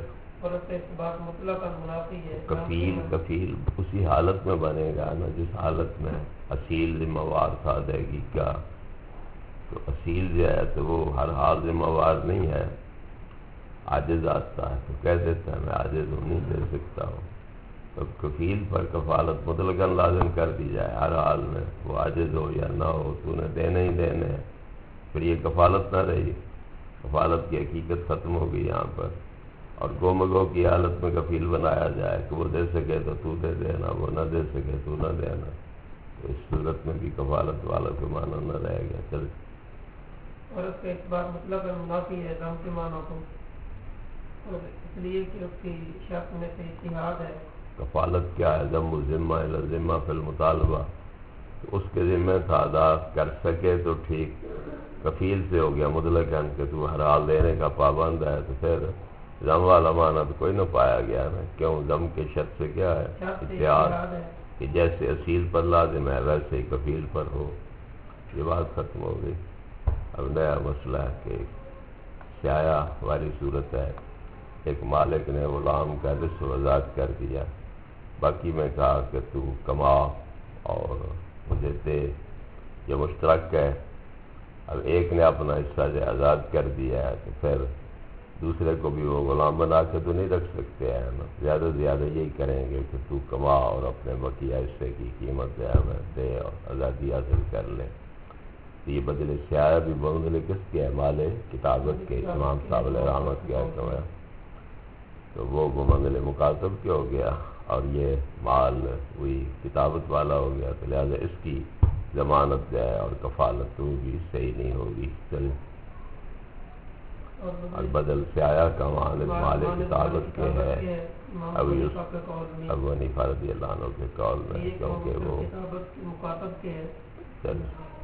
کفیل اسی حالت میں بنے گا نا جس حالت میں اصیل ذمہ وار تھا ادائیگی کا، تو اصیل جو ہے تو وہ ہر حال ذمہ وار نہیں ہے، عاجز آتا ہے تو کہہ دیتا ہے میں عاجز ہوں، نہیں دے سکتا ہوں، تو کفیل پر کفالت مطلقاً لازم کر دی جائے ہر حال میں، وہ عاجز ہو یا نہ ہو، تو نے دینے ہی دینے ہیں، پھر یہ کفالت نہ رہی، کفالت کی حقیقت ختم ہو گئی یہاں پر، اور گو مگو کی حالت میں کفیل بنایا جائے کہ وہ دے سکے تو دے دینا، وہ نہ دے سکے تو نہ دینا، تو اس صورت میں بھی کفالت والا کو معنی نہ رہے گا۔ چل اور اس کا اس بات مطلب منافی ہے ضم کے معنی کو، اور اس لیے کہ اس کی شرط میں سے اتحاد ہے۔ کفالت کیا ہے؟ ضم الذمہ الی الذمہ فی المطالبہ، تو اس کے ذمہ تھا ادا کر سکے تو ٹھیک، کفیل سے ہو گیا مطلقاً کہ تو ہر حال دینے کا پابند ہے، تو پھر ضم والا معنی تو کوئی نہ پایا گیا نا، کیوں؟ ضم کے شرط سے کیا ہے؟ اتحاد، کہ جیسے اصیل پر لازم ہے ویسے ہی کفیل پر ہو، یہ بات ختم ہو گئی۔ اب نیا مسئلہ ہے کہ سیایا والی صورت ہے، ایک مالک نے غلام کا رزق آزاد کر دیا، باقی میں کہا کہ تو کما اور مجھے دے، یہ مشترک ہے، اب ایک نے اپنا حصہ جو آزاد کر دیا ہے تو پھر دوسرے کو بھی وہ غلام بنا کے تو نہیں رکھ سکتے ہیں نا، زیادہ سے زیادہ یہی کریں گے کہ تو کما اور اپنے بقیہ حصے کی قیمت جو ہے ہمیں دے اور آزادی حاصل کر لے، تو یہ بدلے سیایا بھی بدلے کس کے ہے؟ مال کتابت کے، امام صاحب علیہ رحمت کے حکم ہے، تو وہ بدلے مکاتب کے ہو گیا، اور یہ مال وہی کتابت والا ہو گیا، تو لہٰذا اس کی ضمانت جو ہے اور کفالت وہ بھی صحیح نہیں ہوگی۔ چلیں، اور بدل سے آیا کا مال کتابت کے ہے ابو حنیفہ رضی اللہ عنہ کے قول میں، کیونکہ وہ